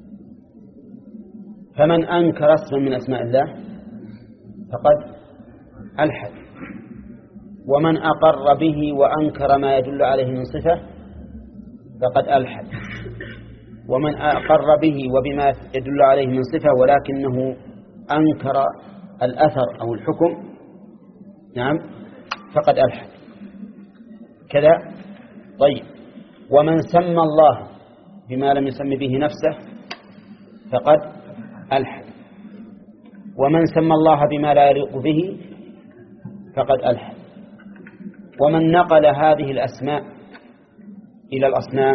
فمن أنكر اسما من أسماء الله فقد ألحد، ومن أقر به وأنكر ما يدل عليه من صفة فقد ألحد، ومن أقر به وبما يدل عليه من صفة ولكنه أنكر الأثر أو الحكم نعم فقد ألحد كذا. طيب، ومن سمى الله بما لم يسم به نفسه فقد ألحد، ومن سمى الله بما لا يليق به فقد ألحد، ومن نقل هذه الأسماء إلى الأصنام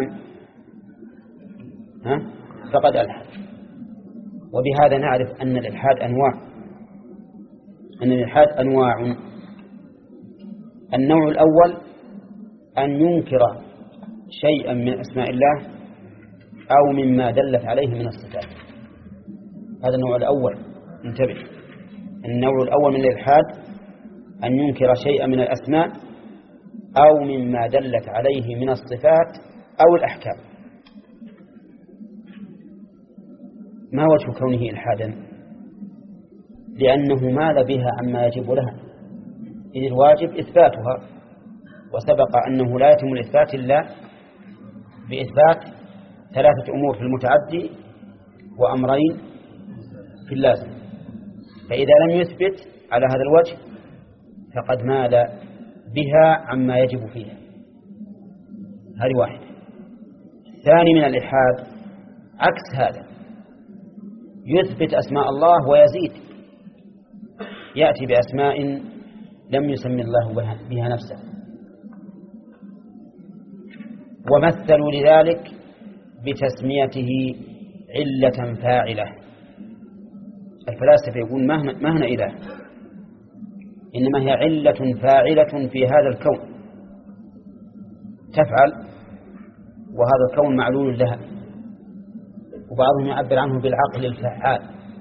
ها فقد ألحد. وبهذا نعرف أن الإلحاد أنواع، أن الإلحاد أنواع. النوع الأول أن ينكر شيئا من أسماء الله أو مما دلت عليه من الصفات، هذا النوع الأول، انتبه. النوع الأول من الإلحاد أن ينكر شيئا من الأسماء أو مما دلت عليه من الصفات أو الأحكام. ما وجه كونه إلحادا؟ لأنه مال بها عما يجب لها، إذ الواجب إثباتها، وسبق أنه لا يتم الإثبات إلا بإثبات ثلاثة أمور في المتعدي وأمرين في اللازم، فإذا لم يثبت على هذا الوجه فقد مال بها عما يجب فيها. هذه واحدة. ثاني من الإلحاد عكس هذا، يثبت أسماء الله ويزيد، يأتي بأسماء لم يسمي الله بها نفسه. ومثلوا لذلك بتسميته علة فاعلة. الفلاسفة يقول ما هنا إله، إنما هي علة فاعلة في هذا الكون تفعل، وهذا الكون معلول لها. وبعضهم يعبر عنه بالعقل الفعال،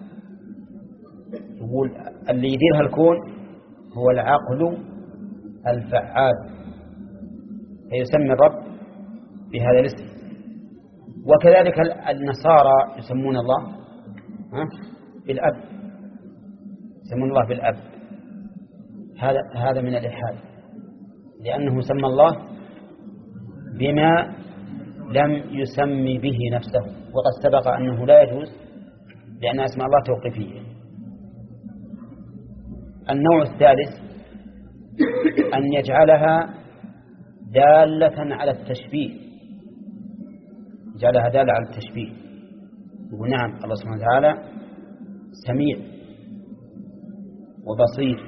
يقول اللي يدير هالكون هو العقل الفعال، فيسمي الرب بهذا الاسم. وكذلك النصارى يسمون الله بالأب، يسمون الله بالأب. هذا هذا من الإلحاد، لأنه سمى الله بما لم يسمي به نفسه، وقد سبق أنه لا يجوز لأن أسماء الله توقيفية. النوع الثالث أن يجعلها دالة على التشبيه، يجعلها دالة على التشبيه. يقول نعم الله سبحانه وتعالى سميع وبصير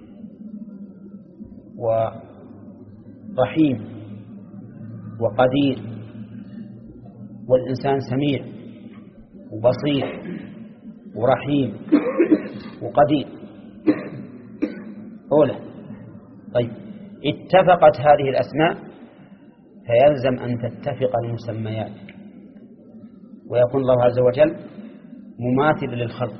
ورحيم وقدير، والإنسان سميع وبصير ورحيم وقدير أولا. طيب، اتفقت هذه الأسماء فيلزم أن تتفق المسميات، ويكون الله عز وجل مماثل للخلق،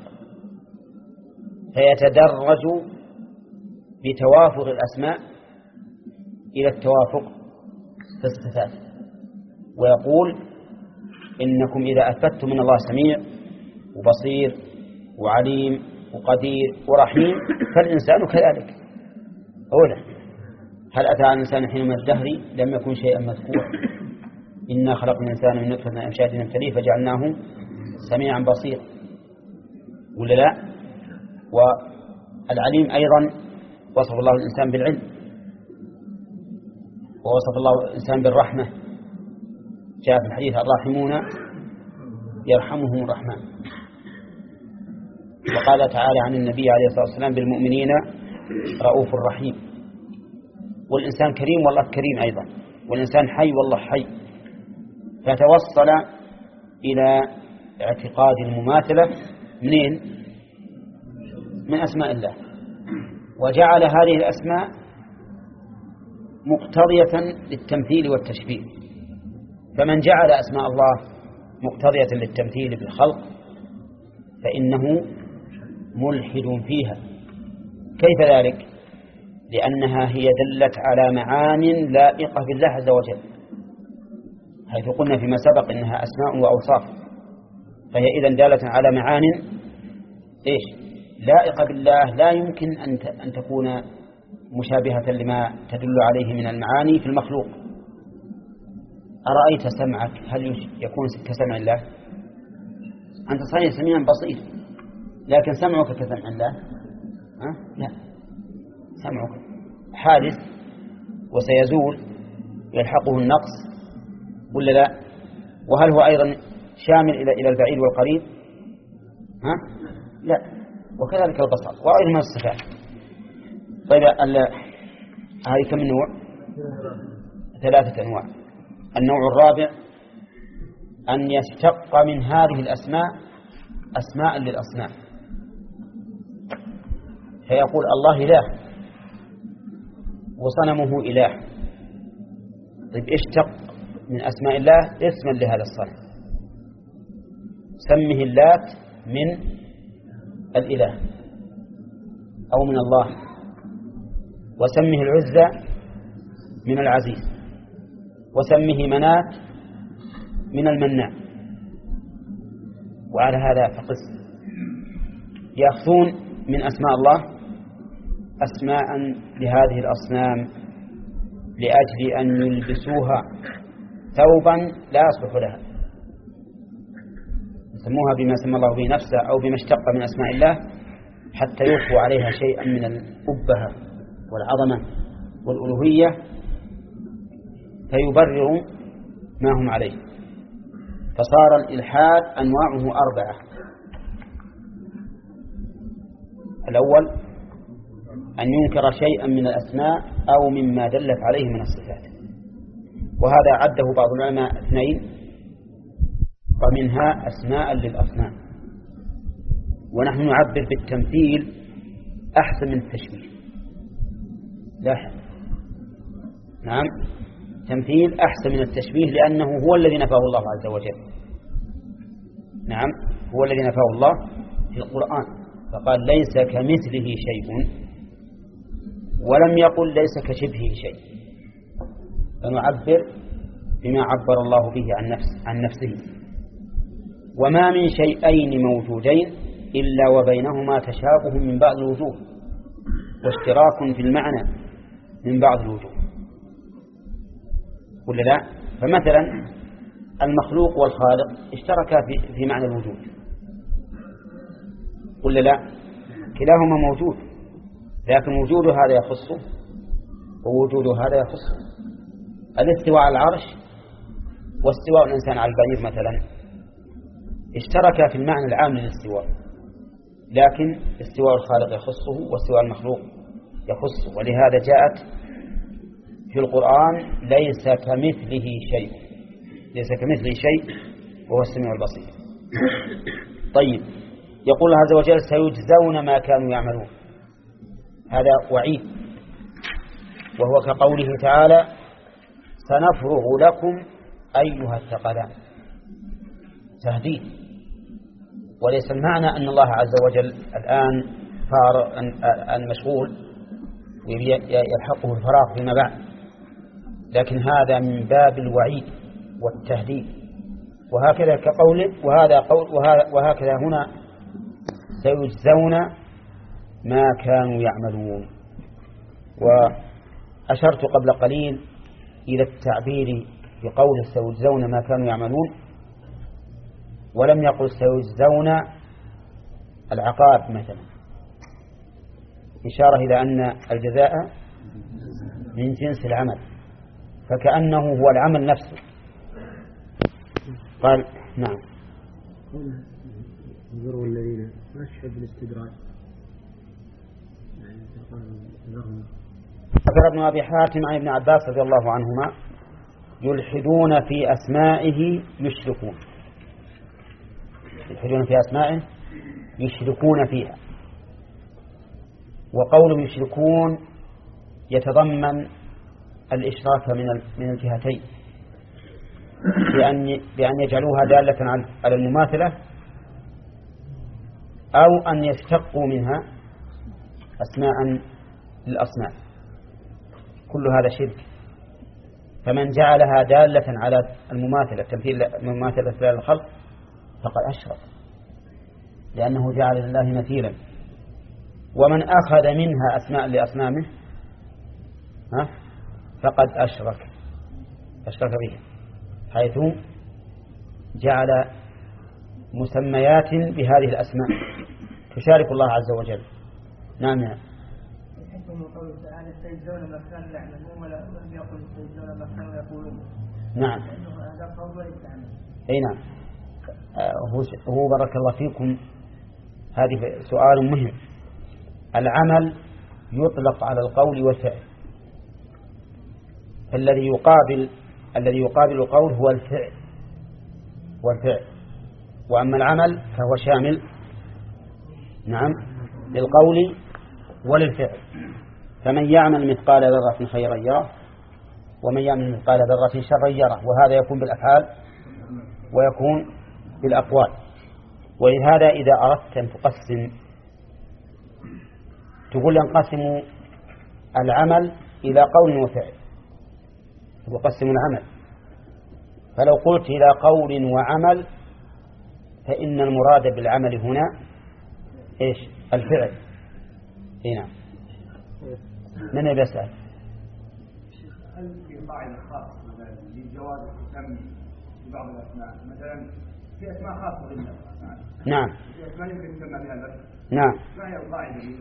فيتدرج بتوافق الأسماء إلى التوافق في الصفات، ويقول إنكم إذا أثبتم من الله سميع وبصير وعليم وقدير ورحيم فالإنسان كذلك أولا. هل أتى على الإنسان حين من الدهر لم يكن شيئا مذكورا؟ إنا خلقنا الإنسان من نطفة أمشاج نبتليه فجعلناه سميعا بصيرا ولا لا؟ والعليم أيضا وصف الله الإنسان بالعلم، ووصف الله الإنسان بالرحمة، جاء في الحديث الراحمون يرحمهم الرحمن. وقال تعالى عن النبي عليه الصلاة والسلام بالمؤمنين رؤوف رحيم. والإنسان كريم والله كريم أيضا، والإنسان حي والله حي. فتوصل إلى اعتقاد المماثلة منين؟ من أسماء الله، وجعل هذه الأسماء مقتضية للتمثيل والتشبيه. فمن جعل أسماء الله مقتضية للتمثيل بالخلق فإنه ملحد فيها. كيف ذلك؟ لأنها هي دلت على معان لائقة بالله عز وجل، حيث قلنا فيما سبق إنها أسماء وأوصاف، فهي إذن دالة على معان إيش؟ لائقة بالله، لا يمكن أن تكون مشابهة لما تدل عليه من المعاني في المخلوق. أرأيت سمعك هل يكون كسمع الله؟ أنت صحيح سميع بصير، لكن سمعك كسمع الله؟ أه؟ لا، سمعك حادث وسيزول يلحقه النقص ولا لا؟ وهل هو أيضا شامل إلى إلى البعيد والقريب؟ ها؟ لا. وكذلك البصر وأيضا من الصفات. طيب هذه كم نوع؟ ثلاثة أنواع. النوع الرابع أن يشتق من هذه الأسماء أسماء للأصنام، فيقول الله إله وصنمه إله. طيب اشتق من أسماء الله اسما لهذا الصنم، سمه اللات من الإله أو من الله، وسمه العزى من العزيز، وسمه منات من المناع. وعلى هذا فقس يأخذون من أسماء الله أسماء لهذه الأصنام لأجل أن يلبسوها ثوبا لا يصلح لها، يسموها بما سمى الله به نفسه أو بما اشتق من أسماء الله حتى يوفوا عليها شيئا من الأبهة والعظمة والألوهية فيبرروا ما هم عليه. فصار الإلحاد أنواعه أربعة. الأول أن ينكر شيئا من الأسماء أو مما دلت عليه من الصفات، وهذا عده بعض العلماء اثنين، ومنها أسماء للأصنام. ونحن نعبر بالتمثيل أحسن من التشبيه. لاحظ، نعم، تمثيل أحسن من التشبيه لأنه هو الذي نفاه الله عز وجل. نعم، هو الذي نفاه الله في القرآن، فقال ليس كمثله شيء، ولم يقل ليس كشبهه شيء. فنعبر بما عبر الله به عن نفس عن نفسه. وما من شيئين موجودين إلا وبينهما تشابه من بعض الوجوه واشتراك في المعنى من بعض الوجوه، ولا لا؟ فمثلا المخلوق والخالق اشتركا في في معنى الوجود، ولا لا؟ كلاهما موجود، لكن وجود هذا يخصه ووجود هذا يخصه. الاستواء على العرش واستواء الإنسان على البعير مثلا اشتركا في المعنى العام للاستواء، لكن استواء الخالق يخصه واستواء المخلوق يخصه. ولهذا جاءت في القرآن ليس كمثله شيء، ليس كمثله شيء وهو السميع البصير. طيب، يقول الله عز وجل سيجزون ما كانوا يعملون، هذا وعيد، وهو كقوله تعالى سنفرغ لكم أيها الثقلان، تهديد. وليس المعنى أن الله عز وجل الآن فارغ المشغول ويلحقه الفراغ فيما بعد، لكن هذا من باب الوعيد والتهديد. وهكذا كقوله وهذا قول وهكذا هنا سيجزون ما كانوا يعملون. وأشرت قبل قليل إلى التعبير بقول سيجزون ما كانوا يعملون ولم يقل سيجزون العقاب مثلا، إشارة إلى أن الجزاء من جنس العمل، فكأنه هو العمل نفسه. قال نعم. انظروا الذين أشهد الاستدراج ذكر ابن أبي حاتم عن ابن عباس رضي الله عنهما: يلحدون في أسمائه يشركون. يلحدون في أسمائه يشركون فيها. وقوله يشركون يتضمن الإشراك من من الجهتين، بأن بأن يجعلوها دالة على المماثلة، أو أن يشتقوا منها أسماء للأصنام. كل هذا شرك. فمن جعلها دالة على المماثلة تمثيل مماثلة للخلق فقد أشرك، لأنه جعل لله مثيلا. ومن أخذ منها أسماء لأصنامه ها فقد أشرك أشرك بها، حيث جعل مسميات بهذه الأسماء تشارك الله عز وجل. نعم. نعم. من قوله تعالى سيجزون ما كانوا يعملون ولم يقل سيجزون ما كانوا يقولون. نعم. هذا قول وليس عمل. أي نعم. هو بارك الله فيكم، هذه سؤال مهم. العمل يطلق على القول والفعل، فالذي يقابل الذي يقابل القول هو الفعل والفعل وأما العمل فهو شامل نعم للقول وللفعل. فمن يعمل مثقال ذرة خيرا يره ومن يعمل مثقال ذرة شرا يره، وهذا يكون بالأفعال ويكون بالأقوال. ولهذا إذا أردت أن تقسم تقول ينقسم العمل إلى قول وفعل، تقسم العمل. فلو قلت إلى قول وعمل فإن المراد بالعمل هنا إيش؟ الفعل. هنا من يسأل؟ هل في قاعدة خاصة للجواز التسمي ببعض الأسماء؟ مثلا في أسماء خاصة بالله. نعم. في أسماء يمكن تسمى بها بس. نعم. ما هي القاعدة اللي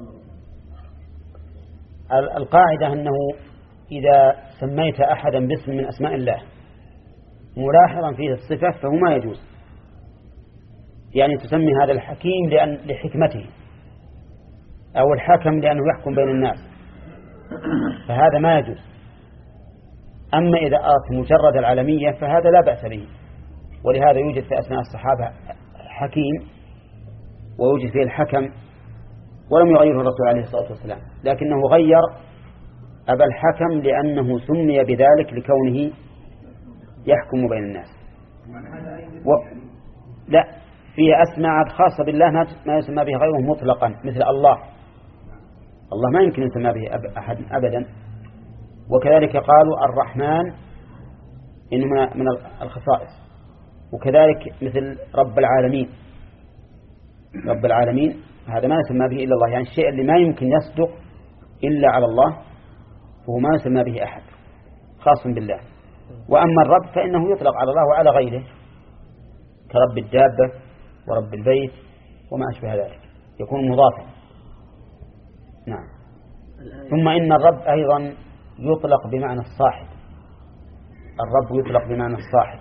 القاعدة أنه إذا سميت أحدا باسم من أسماء الله ملاحظا فيه الصفة فهو ما يجوز. يعني تسمي هذا الحكيم لأن لحكمته، أو الحكم لأنه يحكم بين الناس، فهذا ما يجوز. أما إذا أردت مجرد العالمية فهذا لا بأس به، ولهذا يوجد في أسماء الصحابة حكيم ويوجد فيه الحكم، ولم يغيره الرسول عليه الصلاة والسلام، لكنه غير أبا الحكم لأنه سمي بذلك لكونه يحكم بين الناس. و... لا، فيه أسماء خاصة بالله ما يسمى به غيره مطلقا، مثل الله. الله ما يمكن يسمى به أحد أبدا. وكذلك قالوا الرحمن إنما من الخصائص، وكذلك مثل رب العالمين. رب العالمين هذا ما يسمى به إلا الله، يعني الشيء اللي ما يمكن يصدق إلا على الله وهو ما يسمى به أحد، خاص بالله. وأما الرب فإنه يطلق على الله وعلى غيره، كرب الدابة ورب البيت وما أشبه ذلك، يكون مضافا. نعم. ثم إن الرب أيضا يطلق بمعنى الصاحب. الرب يطلق بمعنى الصاحب،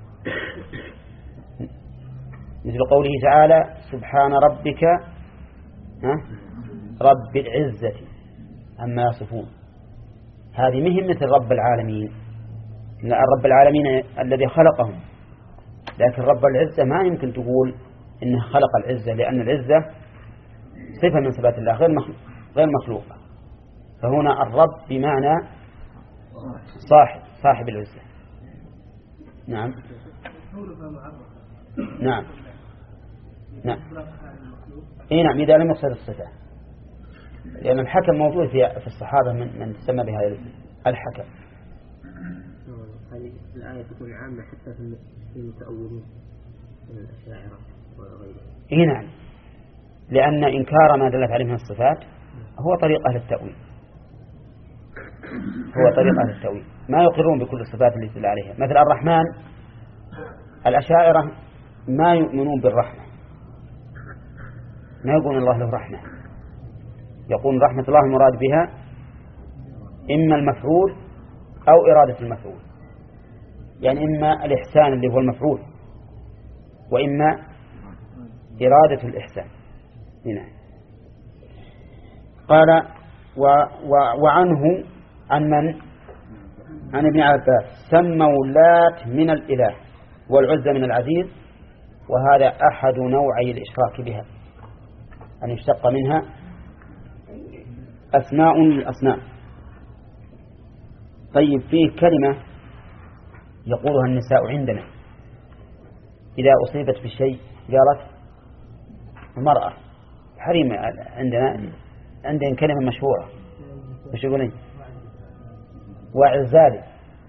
مثل قوله تعالى سبحان ربك رب العزة عما يصفون. هذه مهم مثل رب العالمين، رب العالمين الذي خلقهم، لكن رب العزة ما يمكن تقول إنه خلق العزة، لأن العزة صفة من صفات الله غير مخلوقة. فهنا الرب بمعنى صاحب صاحب العزة. نعم. نعم. نعم. إيه نعم، إذا لم يقصد الصفة، لأن الحكم موجود في في الصحابة من من تسمى بهذا الاسم الحكم. هذه الآية تكون عامة حتى في المتأولين من الأشاعرة وغيرهم. إيه نعم، لأن إنكار ما دلت عليه من الصفات هو طريق أهل التأويل، هو طريق أهل التأويل، ما يقرون بكل الصفات التي دل عليها. مثل الرحمن، الأشاعرة ما يؤمنون بالرحمة، ما يقولون الله له رحمة، يقول رحمة الله المراد بها إما المفعول أو إرادة المفعول، يعني إما الإحسان اللي هو المفعول وإما إرادة الإحسان. هنا قال و و وعنه عن من؟ عن ابن عباس سموا اللات من الإله والعزى من العزيز، وهذا أحد نوعي الإشراك بها، أن يشتق منها أسماء للأصنام. طيب فيه كلمة يقولها النساء عندنا إذا أصيبت بشيء قالت المرأة حريم، عندنا عندنا كلمة مشهورة مش يقولين وعزالي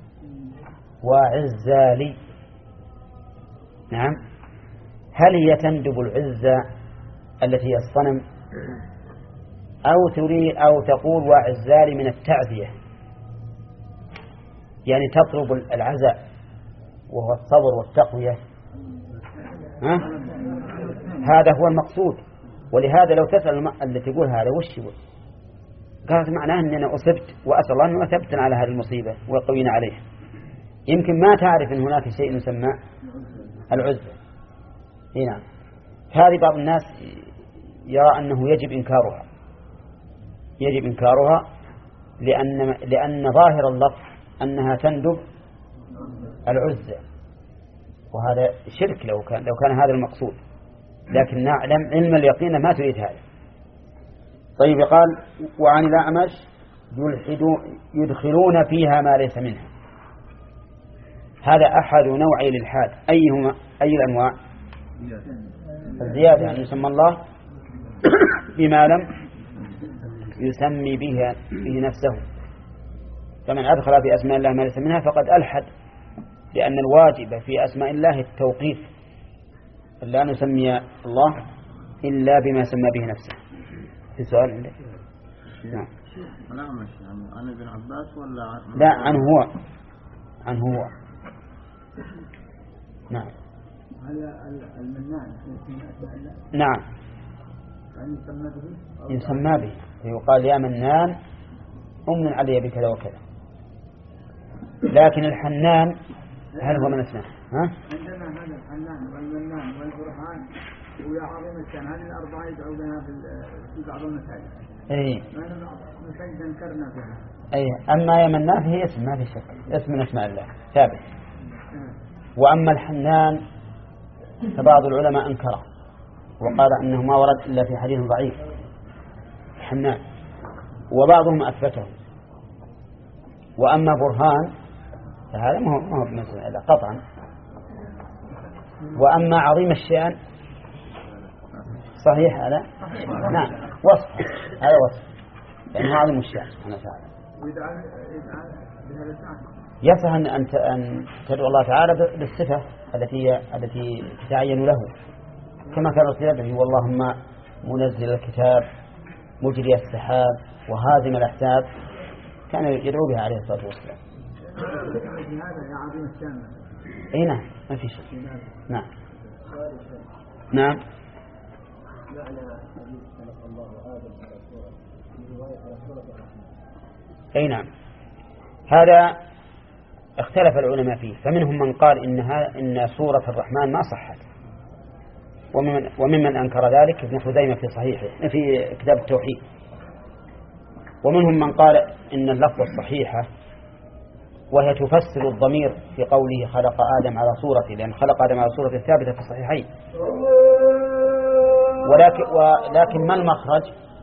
وعزالي. نعم، هل هي تندب العزة التي هي الصنم أو تريد أو تقول وعزالي من التعزية، يعني تطلب العزاء وهو الصبر والتقوية؟ ها؟ هذا هو المقصود. ولهذا لو تسأل اللي تقول هذا وش يقول؟ قالت معناه أننا أصبت وأسأل الله أنه أثبتنا على هذه المصيبة وقوينا عليها. يمكن ما تعرف أن هناك شيء يسمى العزة. هنا هذه بعض الناس يرى أنه يجب إنكارها، يجب إنكارها لأن لأن ظاهر اللفظ أنها تندب العزة، وهذا شرك لو كان لو كان هذا المقصود، لكن نعلم علم اليقين ما تريد هذا. طيب قال وعن الأعمش يدخلون فيها ما ليس منها، هذا أحد نوعي للحاد. أيهما أي الأنواع؟ الزيادة، أن يسمى الله بما لم يسمي به, به نفسه، فمن أدخل في أسماء الله ما ليس منها فقد ألحد، لأن الواجب في أسماء الله التوقيف، لا نسمي الله إلا بما سمى به نفسه. في سؤال عندك؟ نعم. عن ابن عباس ولا عن لا عنه هو عنه هو نعم. هل المنان نعم يسمى به، يقال يا منان أمن علي بكذا وكذا. لكن الحنان هل هو من اسمه؟ ها؟ عندنا هذا الحنان والمنان والبرهان ويا عظيم الشان، هذه الأربعة يدعو بها في بعض المساجد. إيه. مساجد ذكرنا فيها. أيه. أما يا منان هي اسم ما في شك، اسم من اسماء الله ثابت. وأما الحنان فبعض العلماء أنكره وقال أنه ما ورد إلا في حديث ضعيف الحنان، وبعضهم أثبته. وأما برهان فهذا ما هو ما هو بمسألة قطعا. وأما عظيم الشأن صحيح هذا؟ نعم وصف، هذا وصف لأنه عظيم الشأن سبحانه وتعالى. يصح أن أن تدعو الله تعالى بالصفة التي التي تتعين له، كما كان الرسول يدعو واللهم منزل الكتاب مجري السحاب وهازم الأحزاب، كان يدعو بها عليه الصلاة والسلام. اي نعم ما في شيء. نعم نعم. اي نعم، هذا اختلف العلماء فيه، فمنهم من قال إنها إن سورة الرحمن ما صحت، وممن, وممن أنكر ذلك ابن خزيمة في صحيحه في كتاب التوحيد. ومنهم من قال إن اللفظ الصحيحة وهي تفسر الضمير في قوله خلق آدم على صورته، لأن خلق آدم على صورته ثابتة في الصحيحين. ولكن, ولكن ما المخرج؟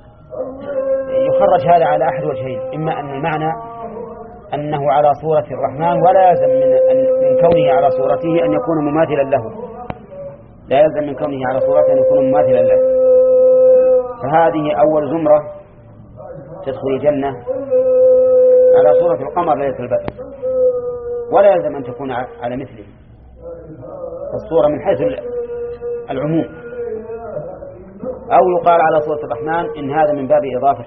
يخرج هذا على أحد وجهين، إما أن المعنى أنه على صورة الرحمن ولا يلزم من, من كونه على صورته أن يكون مماثلا له، لا يلزم من كونه على صورته أن يكون مماثلا له. فهذه أول زمرة تدخل الجنة على صورة القمر ليلة البدر، ولا يلزم أن تكون على مثله. الصورة من حيث العموم. أو يقال على صورة الرحمن إن هذا من باب إضافة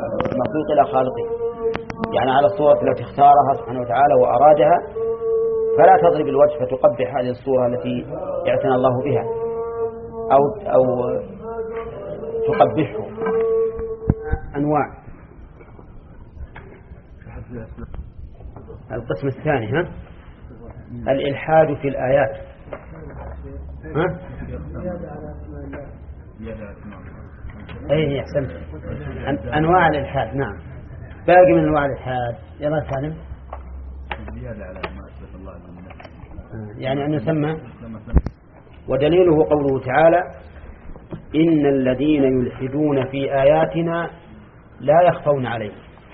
المخلوق إلى خالقه، يعني على الصورة التي اختارها سبحانه وتعالى وأرادها فلا تضرب الوجه فتقبح هذه الصورة التي اعتنى الله بها أو أو تقبحه. أنواع القسم الثاني ها الإلحاد في الآيات. ها أي أحسنت. أنواع الإلحاد. نعم باقي من أنواع الإلحاد. يلا سالم. يعني أن يسمى. ودليله قوله تعالى إن الذين يلحدون في آياتنا لا يخفون عليه.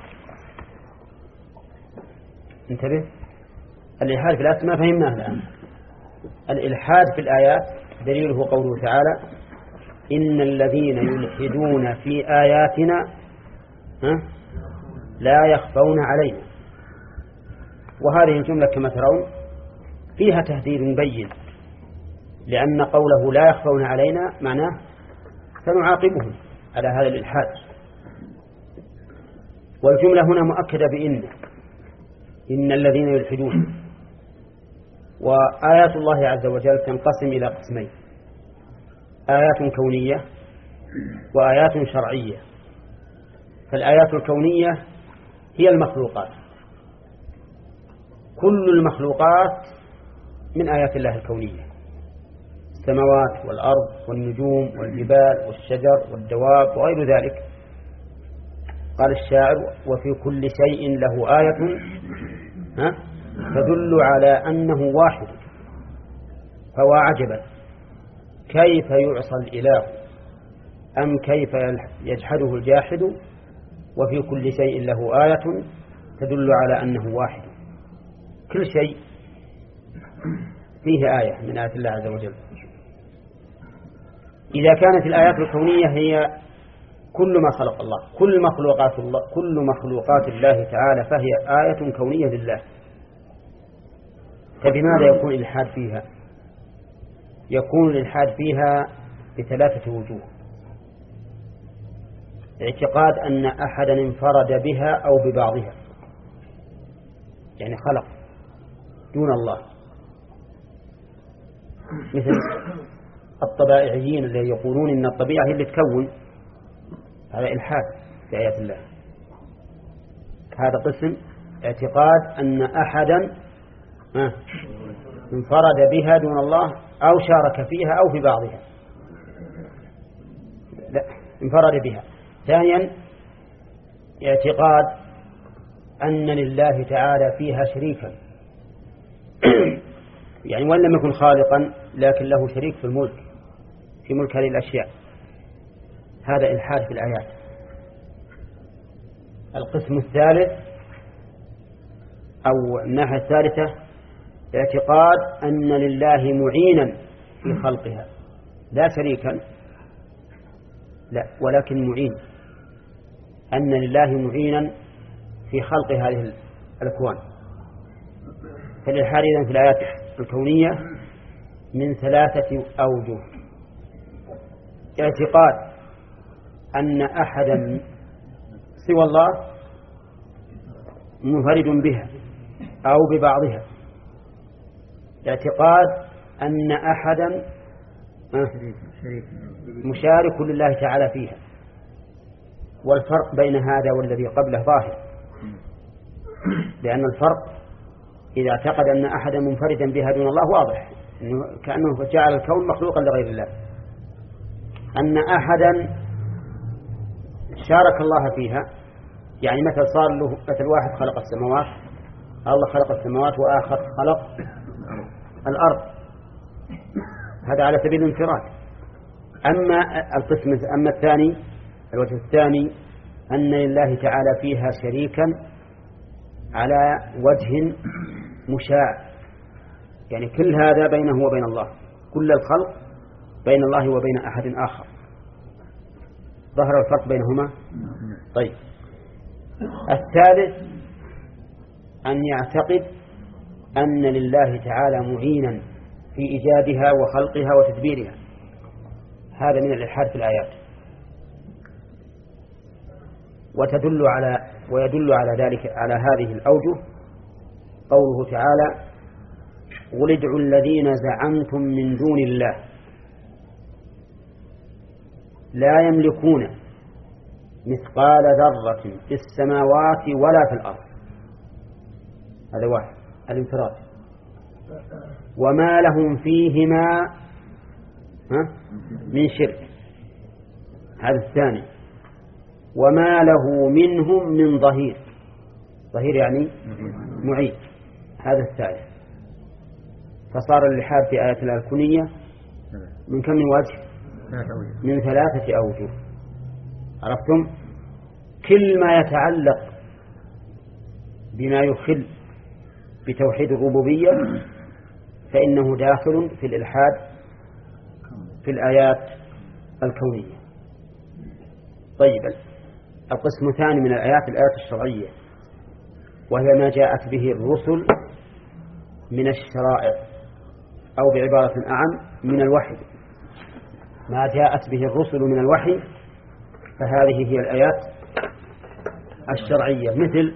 انتبه الإلحاد في الآيات ما فهمناه الآن. الإلحاد في الآيات دليله قوله تعالى إن الذين يلحدون في آياتنا ها لا يخفون علينا. وهذه الجملة كما ترون فيها تهديد مبين، لأن قوله لا يخفون علينا معناه سنعاقبهم على هذا الإلحاد. والجملة هنا مؤكدة بإن إن الذين يلحدون. وآيات الله عز وجل تنقسم إلى قسمين: آيات كونية وآيات شرعية. فالآيات الكونية هي المخلوقات، كل المخلوقات من آيات الله الكونية: السماوات والأرض والنجوم والجبال والشجر والدواب وغير ذلك. قال الشاعر وفي كل شيء له آية ها تدل على أنه واحد. فوا عجبا كيف يعصى الإله أم كيف يجحده الجاحد وفي كل شيء له آية تدل على أنه واحد. كل شيء فيه آية من آيات الله عز وجل. إذا كانت الآيات الكونية هي كل ما خلق الله، كل مخلوقات الله، كل مخلوقات الله تعالى فهي آية كونية لله. فبماذا يكون الإلحاد فيها؟ يكون الإلحاد فيها بثلاثة وجوه: اعتقاد أن أحدا انفرد بها أو ببعضها، يعني خلق دون الله، مثل الطبائعيين الذين يقولون إن الطبيعة هي اللي تكون. هذا إلحاد في آيات الله. هذا قسم اعتقاد أن أحدا انفرد بها دون الله أو شارك فيها أو في بعضها. لا، انفرد بها. ثانيا اعتقاد أن لله تعالى فيها شريكا، يعني وإن لم يكن خالقا لكن له شريك في الملك، في ملك هذه الأشياء. هذا إلحاد في الآيات. القسم الثالث أو الناحية الثالثة اعتقاد أن لله معينا في خلقها، لا شريكا لا ولكن معين، أن لله معينا في خلق هذه الأكوان. فالإلحاد إذن في الآيات الكونية من ثلاثة أوجه: اعتقاد أن أحدا سوى الله منفرد بها أو ببعضها، اعتقاد أن أحدا مشارك لله تعالى فيها. والفرق بين هذا والذي قبله ظاهر، لأن الفرق إذا اعتقد أن أحدا منفردا بها دون الله واضح، كأنه جعل الكون مخلوقا لغير الله. أن أحدا شارك الله فيها، يعني مثل صار له مثل واحد خلق السماوات، الله خلق السماوات وآخر خلق الأرض، هذا على سبيل الانفراد. أما القسم أما الثاني الوجه الثاني أن لله تعالى فيها شريكا على وجه مشاع، يعني كل هذا بينه وبين الله، كل الخلق بين الله وبين أحد آخر. ظهر الفرق بينهما. طيب الثالث أن يعتقد أن لله تعالى معينا في إيجادها وخلقها وتدبيرها. هذا من الإلحاد في الآيات. وتدل على ويدل على ذلك على هذه الأوجه قوله تعالى قل ادعوا الذين زعمتم من دون الله لا يملكون مثقال ذرة في السماوات ولا في الأرض. هذا واحد الانفراد. وما لهم فيهما من شرك. هذا الثاني. وما له منهم من ظهير. ظهير يعني معيد. هذا الثالث. فصار الإلحاد في آيات الله الكونية من كم من وجه؟ من ثلاثة أوجه. عرفتم؟ كل ما يتعلق بما يخل بتوحيد الربوبية فإنه داخل في الإلحاد في الآيات الكونية. طيب، القسم الثاني من الآيات الآيات الشرعية، وهي ما جاءت به الرسل من الشرائع، أو بعبارة أعم من الوحي. ما جاءت به الرسل من الوحي فهذه هي الآيات الشرعية، مثل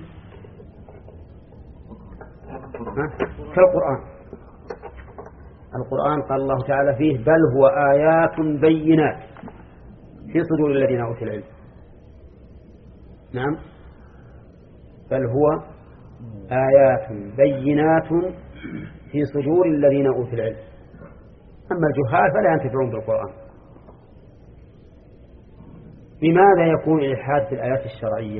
كالقرآن. القرآن قال الله تعالى فيه بل هو آيات بينات في صدور الذين أوتوا العلم. نعم، بل هو آيات بينات في صدور الذين أوتوا العلم. أما الجهال فلا ينتفعون بالقرآن. بماذا يكون الإلحاد في الآيات الشرعية؟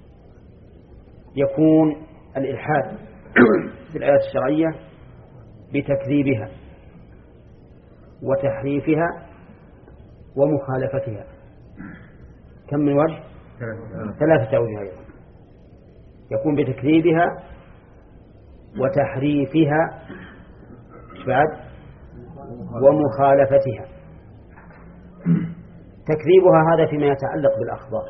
يكون الإلحاد في الآيات الشرعية بتكذيبها وتحريفها ومخالفتها. كم من وجه؟ ثلاثة أوجه. يكون بتكذيبها وتحريفها بعد ومخالفتها. تكذيبها هذا فيما يتعلق بالأخبار،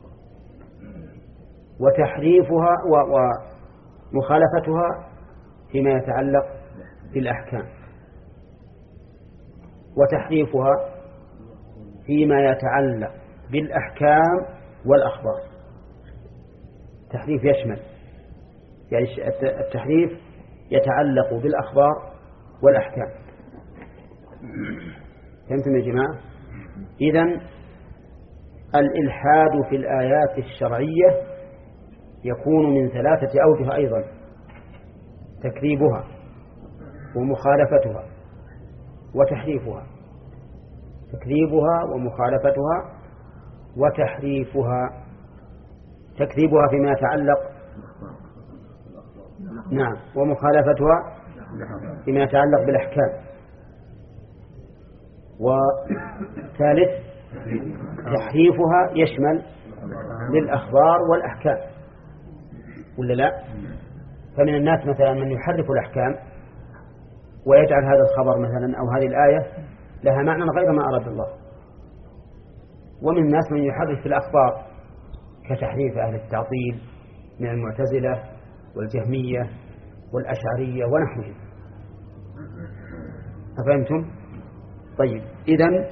وتحريفها ومخالفتها فيما يتعلق بالأحكام، وتحريفها فيما يتعلق بالأحكام والأخبار. التحريف يشمل، يعني التحريف يتعلق بالأخبار والأحكام. فهمتم يا جماعة؟ إذن الإلحاد في الآيات الشرعية يكون من ثلاثة أوجه أيضا: تكذيبها ومخالفتها وتحريفها. تكذيبها ومخالفتها وتحريفها. تكذيبها فيما يتعلق نعم ومخالفتها فيما يتعلق بالأحكام. وثالث تحريفها يشمل للأخبار والأحكام، ولا لا؟ فمن الناس مثلا من يحرف الأحكام ويجعل هذا الخبر مثلا أو هذه الآية لها معنى غير ما أراد الله. ومن الناس من يحرف في الأخبار كتحريف أهل التعطيل من المعتزلة والجهمية والأشعرية ونحوهم. أفهمتم؟ طيب، إذن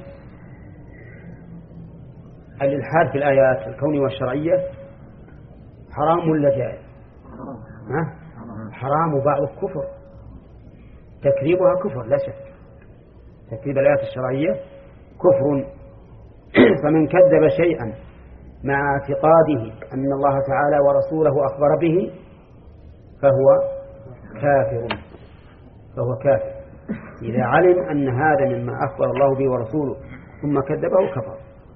الإلحاد في الآيات الكونية والشرعية حرام ولا جائز؟ ها؟ حرام وبعض الكفر. تكذيبها كفر لا شك. تكذيب الآيات الشرعية كفر. فمن كذب شيئا مع اعتقاده أن الله تعالى ورسوله أخبر به فهو كافر. فهو كافر إذا علم أن هذا مما أخبر الله به ورسوله ثم كذبه كفر.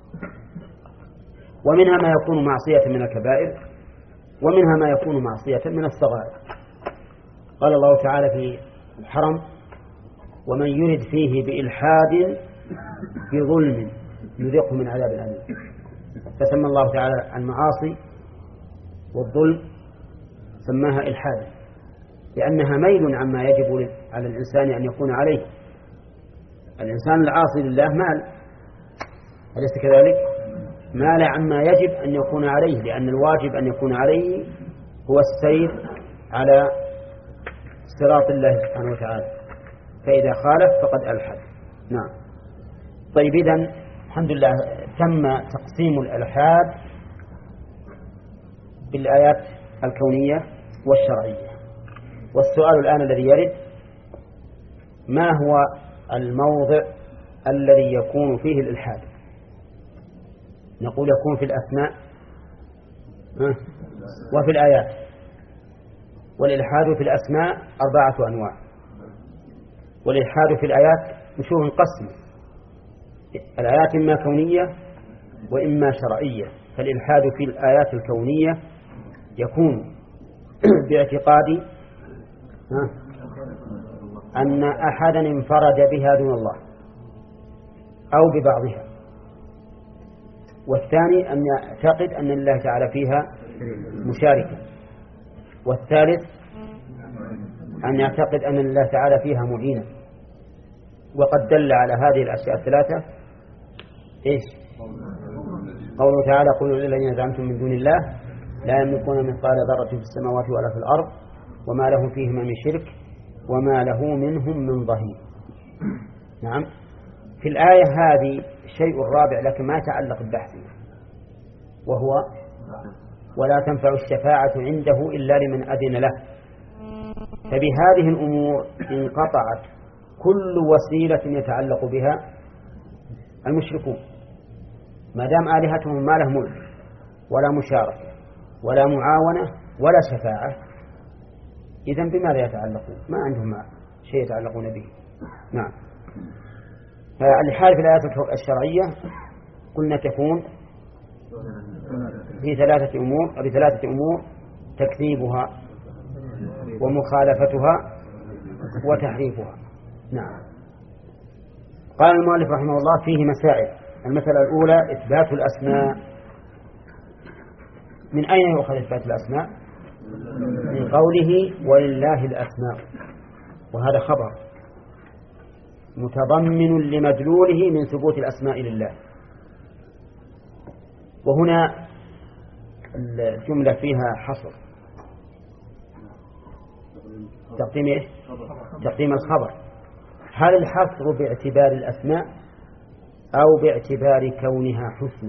ومنها ما يكون معصية من الكبائر، ومنها ما يكون معصية من الصغائر. قال الله تعالى في الحرم: ومن يرد فيه بإلحاد بظلم يذقه من عذاب أليم. فسمى الله تعالى المعاصي والظلم سماها إلحادا، لأنها ميل عما يجب على الإنسان أن يكون عليه. الإنسان العاصي لله مال، أليس كذلك؟ مال عما يجب أن يكون عليه، لأن الواجب أن يكون عليه هو السير على صراط الله سبحانه وتعالى، فإذا خالف فقد ألحد. نعم. طيب، إذن الحمد لله تم تقسيم الإلحاد بالآيات الكونية والشرعية. والسؤال الآن الذي يرد: ما هو الموضع الذي يكون فيه الإلحاد؟ نقول يكون في الأسماء وفي الآيات. والإلحاد في الأسماء أربعة أنواع، والإلحاد في الآيات مشوه قسم، الآيات إما كونية وإما شرعية. فالإلحاد في الآيات الكونية يكون باعتقاد أن أحدا انفرد بها دون الله أو ببعضها، والثاني أن يعتقد أن الله تعالى فيها مشاركا، والثالث أن يعتقد أن الله تعالى فيها معينا. وقد دل على هذه الأشياء الثلاثة إيش؟ قوله تعالى: قل للذين زعمتم من دون الله لا يملكون مثقال ذرة في السماوات ولا في الأرض وما لهم فيهما من شرك وما له منهم من ظهير. نعم. في الآية هذه شيء رابع لكن ما يتعلق بالبحث، وهو ولا تنفع الشفاعة عنده إلا لمن أذن له. فبهذه الأمور انقطعت كل وسيلة يتعلق بها المشركون، ما دام آلهتهم ما له ملك ولا مشاركة ولا معاونة ولا شفاعة، إذن بماذا يتعلقون؟ ما عندهم شيء يتعلقون به. نعم. فالحال في الآيات الشرعية قلنا تكون في ثلاثة أمور بثلاثة أمور: تكذيبها ومخالفتها وتحريفها. نعم. قال المؤلف رحمه الله: فيه مسائل. المسألة الأولى إثبات الأسماء. من أين يؤخذ إثبات الأسماء؟ من قوله ولله الأسماء، وهذا خبر متضمن لمدلوله من ثبوت الأسماء لله. وهنا الجملة فيها حصر، تقديم إيه؟ تقديم الخبر. هل الحصر باعتبار الأسماء أو باعتبار كونها حسنى؟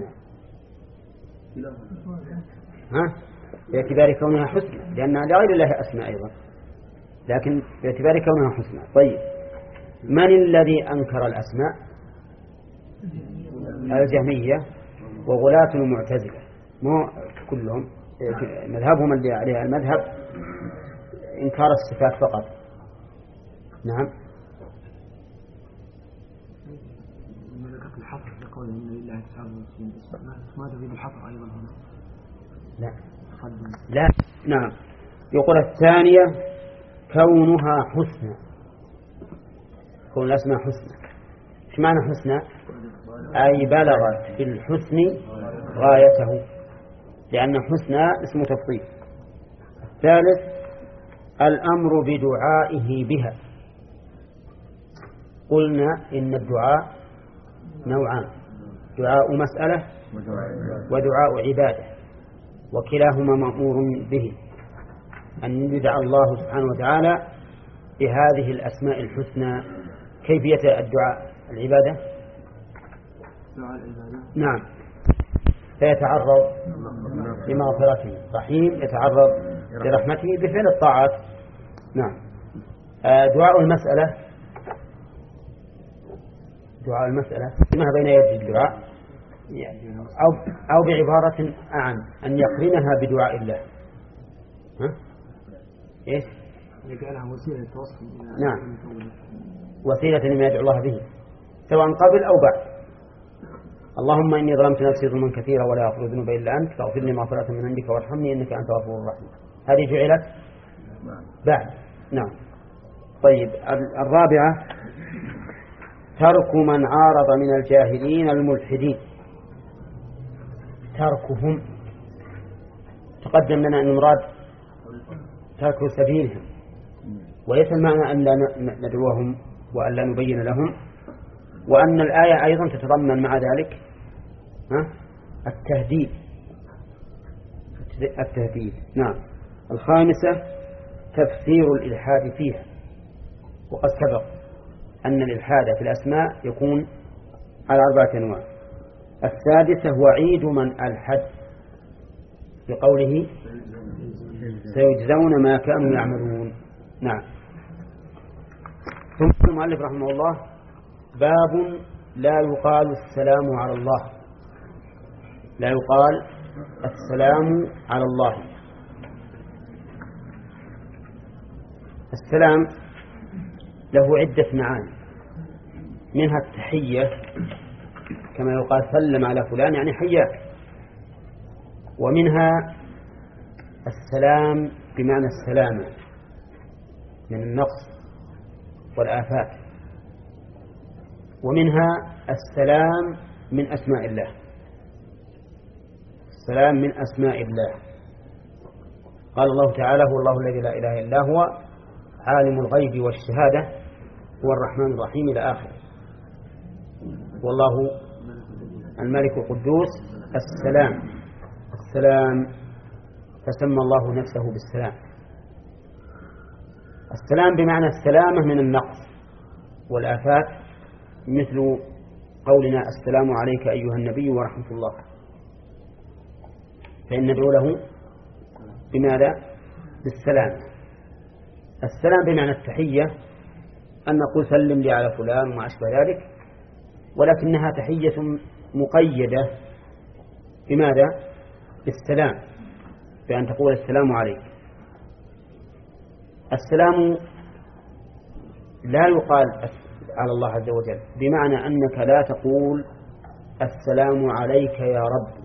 ها؟ باعتبار كونها حسنى، لأن لغير الله أسماء أيضا، لكن باعتبار كونها حسنى. طيب، من الذي أنكر الأسماء؟ الجهمية وغلاة المعتزلة، مو كلهم، مذهبهم اللي عليها المذهب إنكار الصفات فقط. نعم. الحصر لقول إن لله تسعة وتسعين اسم، ما تفيد الحصر أيضا هنا؟ لا. لا. نعم. يقول الثانية كونها حسنى، كون الأسماء حسنى. إيش معنى حسنى؟ أي بلغت في الحسن غايته، لأن حسنى اسم تفضيل. الثالث الأمر بدعائه بها. قلنا إن الدعاء نوعان: دعاء مسألة ودعاء عبادة، وكلاهما مأمور به، أن يدعى الله سبحانه وتعالى بهذه الأسماء الحسنى. كيفية الدعاء العبادة؟ نعم، فيتعرض لمغفرته، رحيم يتعرض لرحمته بفعل الطاعات. نعم. دعاء المسألة، دعاء المسألة ما بين يد الدعاء أو أو بعبارة أعم أن يقرنها بدعاء الله. ها؟ إيش؟ يجعلها وسيلة للتوصل. نعم، وسيلة لما يدعو الله به، سواء قبل أو بعد. اللهم إني ظلمت نفسي ظلما كثيرا ولا يغفر الذنوب إلا أنت فاغفر لي مغفرة من عندك وارحمني إنك أنت الغفور الرحيم. هذه جعلت بعد. نعم. طيب، الرابعة ترك من عارض من الجاهلين الملحدين. تركهم تقدم لنا أن المراد ترك سبيلهم، وليس المعنى أن لا ندعوهم وأن لا نبين لهم، وأن الآية أيضا تتضمن مع ذلك التهديد. التهديد. نعم. الخامسة تفسير الإلحاد فيها، وقد سبق أن الإلحاد في الأسماء يكون على أربعة أنواع. السادسة وعيد من ألحد بقوله سيجزون ما كانوا يعملون. نعم. ثم المؤلف رحمه الله باب لا يقال السلام على الله. لا يقال السلام على الله. السلام له عدة معاني، منها التحية كما يقال سلم على فلان يعني حياك، ومنها السلام بمعنى السلامة من النقص والآفات، ومنها السلام من أسماء الله. السلام من أسماء الله، قال الله تعالى هو الله الذي لا إله إلا هو عالم الغيب والشهادة هو الرحمن الرحيم إلى آخره. والله الملك القدوس السلام السلام فسمى الله نفسه بالسلام. السلام بمعنى السلامة من النقص والآفات، مثل قولنا السلام عليك أيها النبي ورحمة الله، فإن ندعو له بماذا؟ بالسلام. السلام بمعنى التحية، أن نقول سلم لي على فلان وما أشبه ذلك، ولكنها تحية مقيدة بماذا؟ بالسلام، بأن تقول السلام عليك. السلام لا يقال على الله عز وجل بمعنى أنك لا تقول السلام عليك يا رب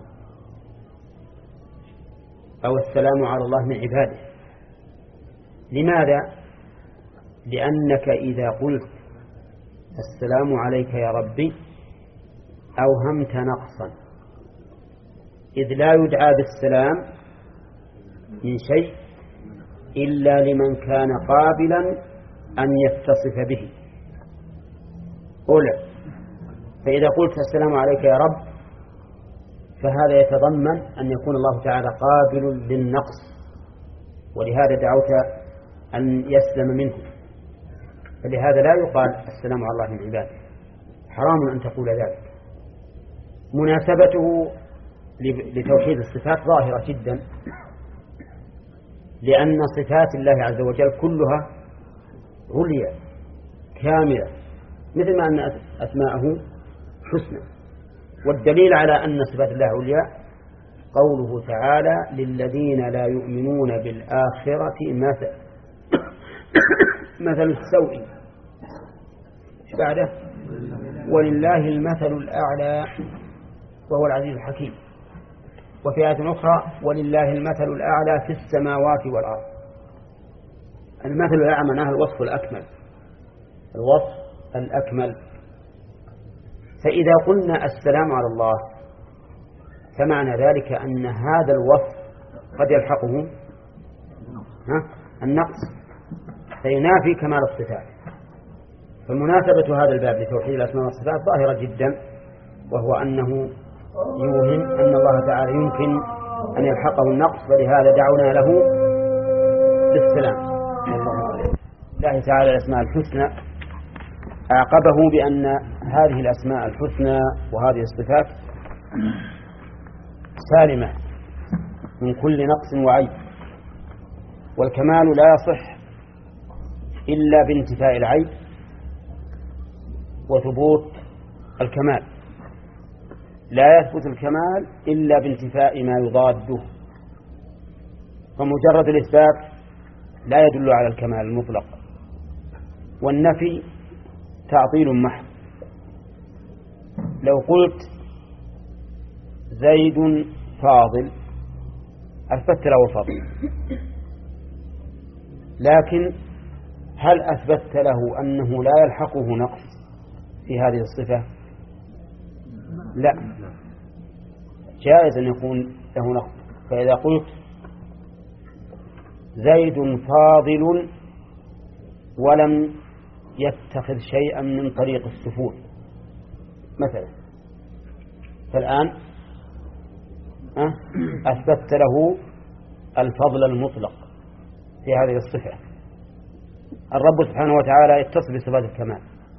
أو السلام على الله من عباده. لماذا؟ لأنك إذا قلت السلام عليك يا ربي أوهمت نقصا، إذ لا يدعى بالسلام من شيء إلا لمن كان قابلا أن يتصف به. أولا، فإذا قلت السلام عليك يا رب فهذا يتضمن أن يكون الله تعالى قابل للنقص، ولهذا دعوت أن يسلم منه، فلهذا لا يقال السلام على الله من عباده، حرام أن تقول ذلك. مناسبته لتوحيد الصفات ظاهرة جدا، لأن صفات الله عز وجل كلها عليا كاملة، مثل ما أن أسماءه حسنى. والدليل على أن صفات الله عليا قوله تعالى للذين لا يؤمنون بالآخرة مثل مثل السوء، ايش بعده؟ ولله المثل الأعلى وهو العزيز الحكيم. وفي آية أخرى ولله المثل الأعلى في السماوات والأرض. المثل الأعلى معناه الوصف الأكمل، الوصف الأكمل. فإذا قلنا السلام على الله فمعنى ذلك أن هذا الوصف قد يلحقه النقص، فينافي كمال الصفات. فمناسبة هذا الباب لتوحيد الأسماء والصفات ظاهرة جدا، وهو أنه يوهم أن الله تعالى يمكن أن يلحقه النقص، فلهذا دعونا له بالسلام. الله تعالى الأسماء الحسنى أعقبه بأن هذه الأسماء الحسنى وهذه الصفات سالمة من كل نقص وعيب، والكمال لا يصح إلا بانتفاء العيب وثبوت الكمال، لا يثبت الكمال إلا بانتفاء ما يضاده. فمجرد الإثبات لا يدل على الكمال المطلق، والنفي تعطيل محض. لو قلت زيد فاضل أثبت له فضل، لكن هل أثبت له أنه لا يلحقه نقص في هذه الصفة؟ لا، جائز أن يكون له نقص. فإذا قلت زيد فاضل ولم يتخذ شيئا من طريق السفول مثلا، فالآن أثبت له الفضل المطلق في هذه الصفة. الرب سبحانه وتعالى يتصف بصفات الكمال،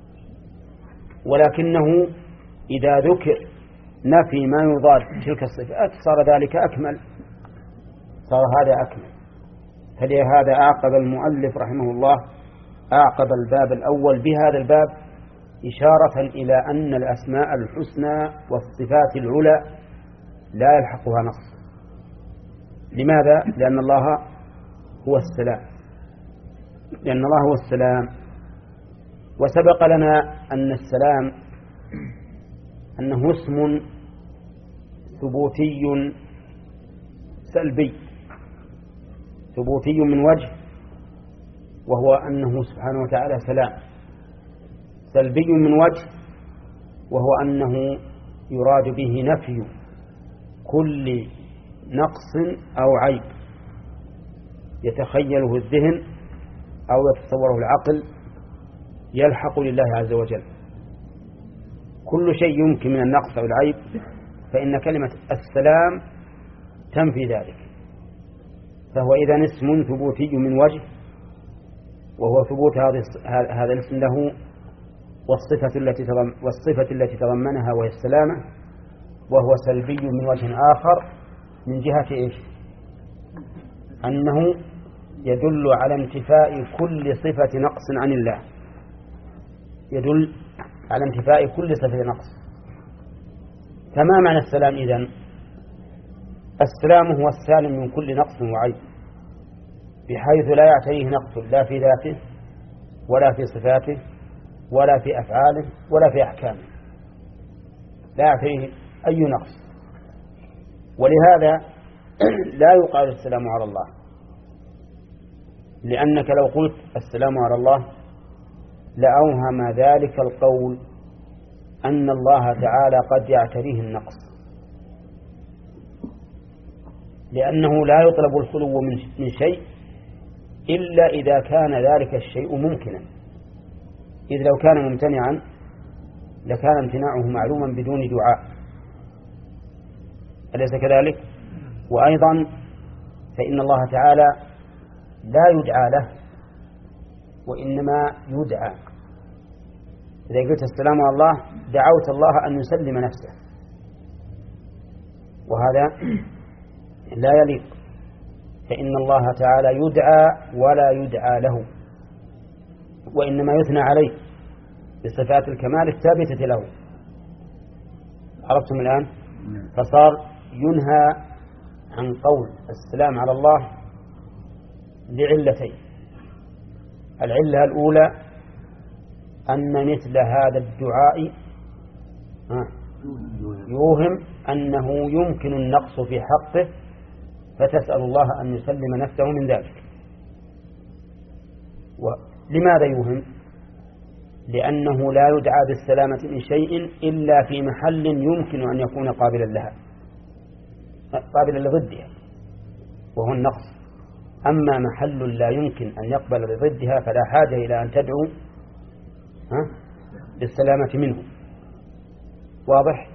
ولكنه إذا ذكر نفي ما يضاد تلك الصفات صار ذلك أكمل، صار هذا أكمل. فلهذا أعقب المؤلف رحمه الله أعقب الباب الأول بهذا الباب إشارة إلى أن الأسماء الحسنى والصفات العلى لا يلحقها نقص. لماذا؟ لأن الله هو السلام، لأن الله هو السلام. وسبق لنا أن السلام أنه اسم ثبوتي سلبي، ثبوتي من وجه وهو أنه سبحانه وتعالى سلام، سلبي من وجه وهو أنه يراد به نفي كل نقص أو عيب يتخيله الذهن أو يتصوره العقل يلحق لله عز وجل. كل شيء يمكن من النقص أو العيب فإن كلمة السلام تنفي ذلك. فهو إذن اسم ثبوتي من وجه وهو ثبوت هذا الاسم له والصفة التي والصفة التي تضمنها وهي السلامة، وهو سلبي من وجه آخر من جهة إيش؟ أنه يدل على انتفاء كل صفة نقص عن الله، يدل على انتفاء كل صفة نقص. فما معنى السلام إذن؟ السلام هو السالم من كل نقص وعيب بحيث لا يعتريه نقص لا في ذاته ولا في صفاته ولا في أفعاله ولا في أحكامه، لا يعتريه أي نقص. ولهذا لا يقال السلام على الله، لأنك لو قلت السلام على الله لأوهم ذلك القول أن الله تعالى قد يعتريه النقص، لأنه لا يطلب الخلو من شيء إلا إذا كان ذلك الشيء ممكنا، إذ لو كان ممتنعا لكان امتناعه معلوما بدون دعاء، أليس كذلك؟ وأيضا فإن الله تعالى لا يدعى له وإنما يدعى. إذا قلت السلام على الله دعوت الله أن يسلم نفسه، وهذا لا يليق، فإن الله تعالى يدعى ولا يدعى له، وإنما يثنى عليه بصفات الكمال الثابتة له. عرفتم الآن؟ فصار ينهى عن قول السلام على الله لعلتين. العلة الأولى أن مثل هذا الدعاء يوهم أنه يمكن النقص في حقه، فتسأل الله أن يسلم نفسه من ذلك. ولماذا يوهم؟ لأنه لا يدعى بالسلامة من شيء إلا في محل يمكن أن يكون قابلا لها، قابلا لضدها، وهو النقص. أما محل لا يمكن أن يقبل لضدها فلا حاجة إلى أن تدعو بالسلامة منه. واضح؟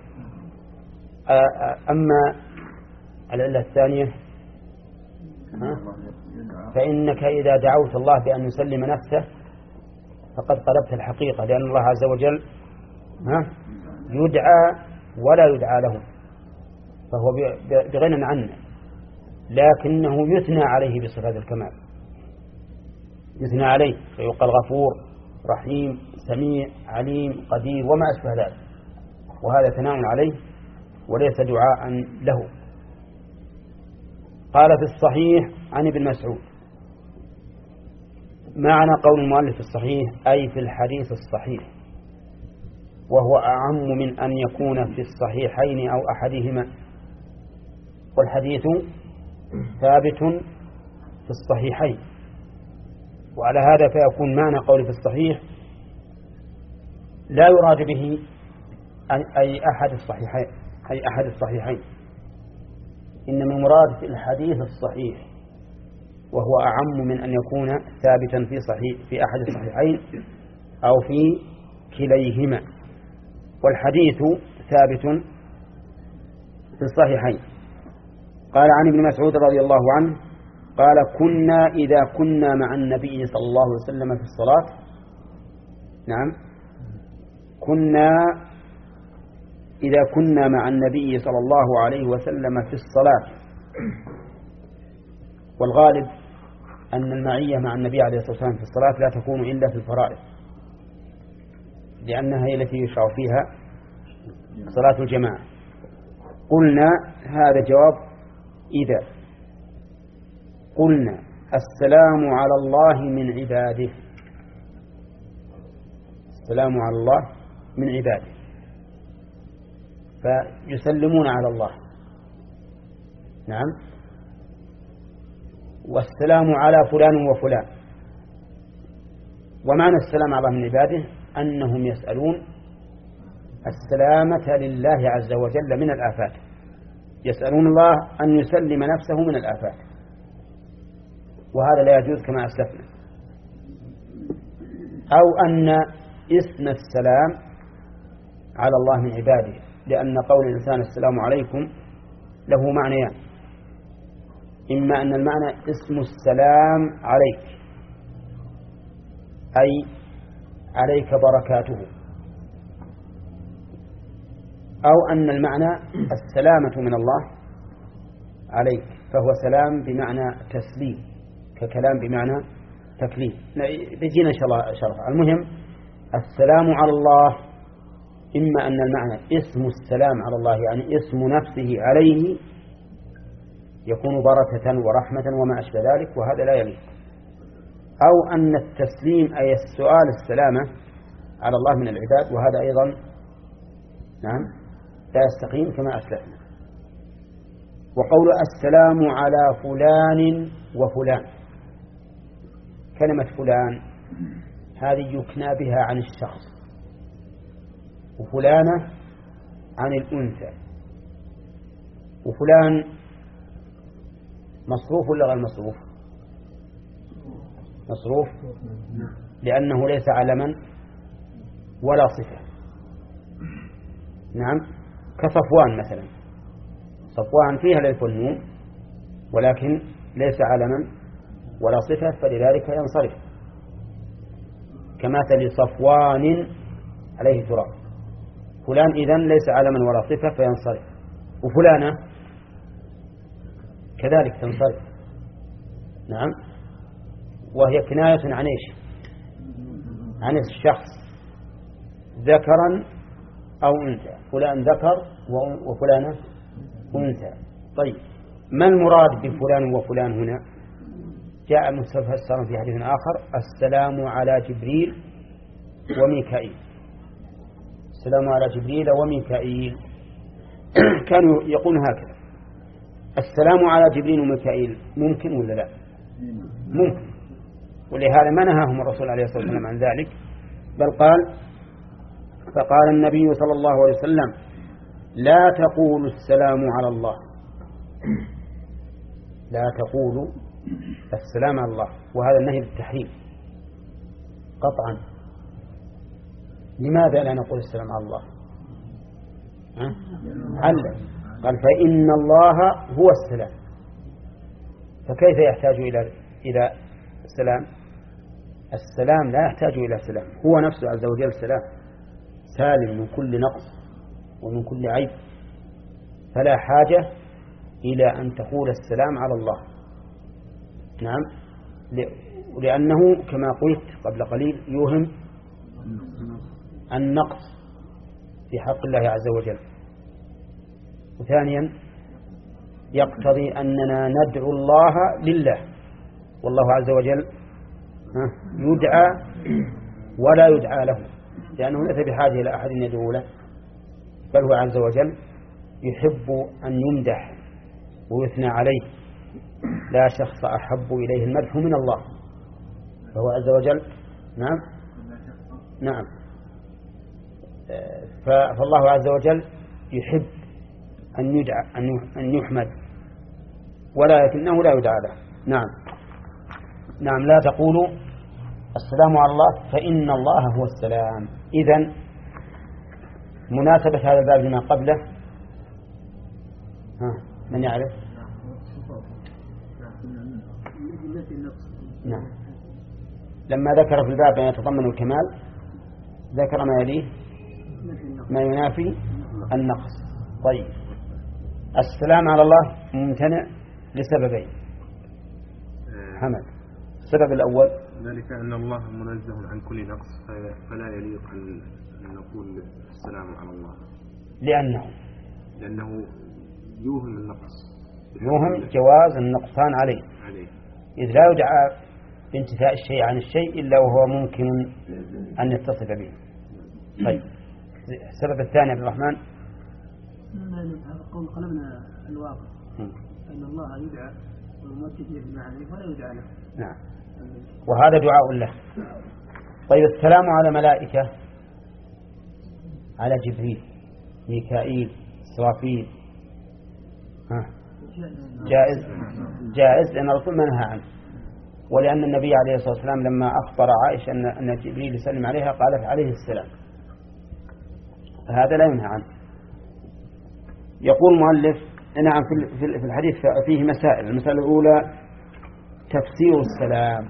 أما العلة الثانية فإنك إذا دعوت الله بأن يسلم نفسه فقد قلبت الحقيقة، لأن الله عز وجل يدعى ولا يدعى له، فهو بغنى عنه، لكنه يثنى عليه بصفات الكمال، يثنى عليه فيقال غفور رحيم سميع عليم قدير وما أشبه ذلك، وهذا ثناء عليه وليس دعاء له. قال في الصحيح عن ابن مسعود. معنى قول المؤلف في الصحيح أي في الحديث الصحيح، وهو أعم من أن يكون في الصحيحين أو أحدهما، والحديث ثابت في الصحيحين، وعلى هذا فيكون معنى قول في الصحيح لا يراد به أي أحد الصحيحين أي أحد الصحيحين إنما المراد في الحديث الصحيح، وهو أعم من أن يكون ثابتا في صحيح في أحد الصحيحين أو في كليهما. والحديث ثابت في الصحيحين. قال عن ابن مسعود رضي الله عنه قال كنا إذا كنا مع النبي صلى الله عليه وسلم في الصلاة، نعم كنا إذا كنا مع النبي صلى الله عليه وسلم في الصلاة، والغالب أن المعية مع النبي عليه الصلاة والسلام في الصلاة لا تكون إلا في الفرائض، لأنها هي التي يشرع فيها صلاة الجماعة. قلنا هذا جواب إذا قلنا السلام على الله من عباده، السلام على الله من عباده، فيسلمون على الله. نعم. والسلام على فلان وفلان. ومعنى السلام على الله من عباده أنهم يسألون السلامة لله عز وجل من الآفات، يسألون الله أن يسلم نفسه من الآفات، وهذا لا يجوز كما أسلفنا. أو أن اسم السلام على الله من عباده، لأن قول الإنسان السلام عليكم له معنيان: إما أن المعنى اسم السلام عليك، أي عليك بركاته، أو أن المعنى السلامة من الله عليك، فهو سلام بمعنى تسليم، ككلام بمعنى تكليم. بيجينا إن شاء الله شرح. المهم السلام على الله إما أن المعنى اسم السلام على الله، يعني اسم نفسه عليه يكون بركة ورحمة وما أشبه ذلك، وهذا لا يليق. أو أن التسليم أي السؤال السلامة على الله من العباد، وهذا أيضا نعم لا يستقيم كما أسلفنا. وقول السلام على فلان وفلان، كلمة فلان هذه يكنى بها عن الشخص، وفلانة عن الأنثى. وفلان مصروف ولا غير مصروف؟ مصروف، لأنه ليس علما ولا صفة. نعم. كصفوان مثلا، صفوان فيها الألف والنون ولكن ليس علما ولا صفة، فلذلك ينصرف، كمثل صفوان عليه تراب. فلان إذن ليس علما ولا صفة فينصرف. وفلانة كذلك تنصرف. نعم. وهي كناية عن إيش؟ عن الشخص، ذكرا أو أنثى. فلان ذكر وفلانة أنثى. طيب، ما المراد بفلان وفلان هنا؟ جاء مفسرا في حديث آخر: السلام على جبريل وميكائيل. السلام على جبريل وميكائيل. كانوا يقولون هكذا: السلام على جبريل وميكائيل. ممكن ولا لا؟ ممكن. ولهذا ما نهاهم الرسول عليه الصلاة والسلام عن ذلك، بل قال: فقال النبي صلى الله عليه وسلم: لا تقولوا السلام على الله، لا تقولوا السلام على الله. وهذا النهي بالتحريم قطعا. لماذا لا نقول السلام على الله؟ علّل قال: فإن الله هو السلام. فكيف يحتاج إلى إلى السلام؟ السلام لا يحتاج إلى سلام، هو نفسه عز وجل سلام، سالم من كل نقص ومن كل عيب، فلا حاجة إلى أن تقول السلام على الله. نعم. لأنه كما قلت قبل قليل يوهم النقص في حق الله عز وجل. وثانيا يقتضي أننا ندعو الله لله، والله عز وجل يدعى ولا يدعى له، لأنه ليس بحاجة إلى أحد يدعو له، بل هو عز وجل يحب أن يمدح ويثنى عليه. لا شخص أحب إليه المدح من الله، فهو عز وجل نعم نعم فالله عز وجل يحب أن يدعى أن يحمد، ولكنه لا يدعى له. نعم نعم. لا تقولوا السلام على الله فإن الله هو السلام. إذن مناسبة هذا الباب لما قبله، ها من يعرف؟ نعم. لما ذكر في الباب ما يتضمن الكمال ذكر ما يليه ما ينافي النقص. طيب، السلام على الله ممتنع لسببين. حمد السبب الأول ذلك أن الله منزه عن كل نقص فلا يليق أن نقول السلام على الله، لأنه لأنه يوهم النقص، يوهم جواز النقصان عليه, عليه. إذ لا يدعى بانتفاء الشيء عن الشيء إلا وهو ممكن أن يتصف به. طيب السبب الثاني عبد الرحمن قول قلبنا الواقع أن الله يدعى والموت معه ولا يدعى له. نعم، وهذا دعاء له. طيب السلام على ملائكة، على جبريل ميكائيل إسرافيل، ها جائز جائز لأن الرسول ما نهى عنه، ولأن النبي عليه الصلاة والسلام لما أخبر عائشة أن أن جبريل يسلم عليها قالت عليه السلام، فهذا لا ينهى عنه. يقول المؤلف نعم في في الحديث فيه مسائل. المسألة الأولى تفسير السلام.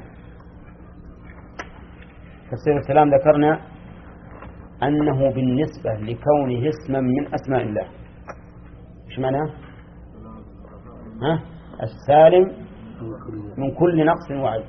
تفسير السلام ذكرنا أنه بالنسبة لكونه اسما من أسماء الله. إيش معناه؟ ها؟ السالم من كل نقص وعيب.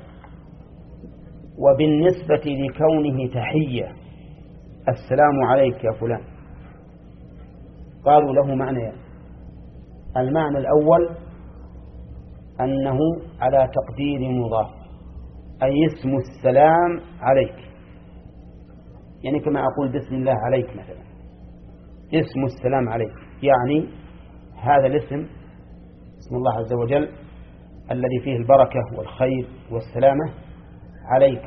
وبالنسبة لكونه تحية، السلام عليك يا فلان، قالوا له معنى. المعنى الأول أنه على تقدير مضاف، أي اسم السلام عليك، يعني كما أقول بسم الله عليك مثلا، اسم السلام عليك، يعني هذا الاسم اسم الله عز وجل الذي فيه البركة والخير والسلامة عليك.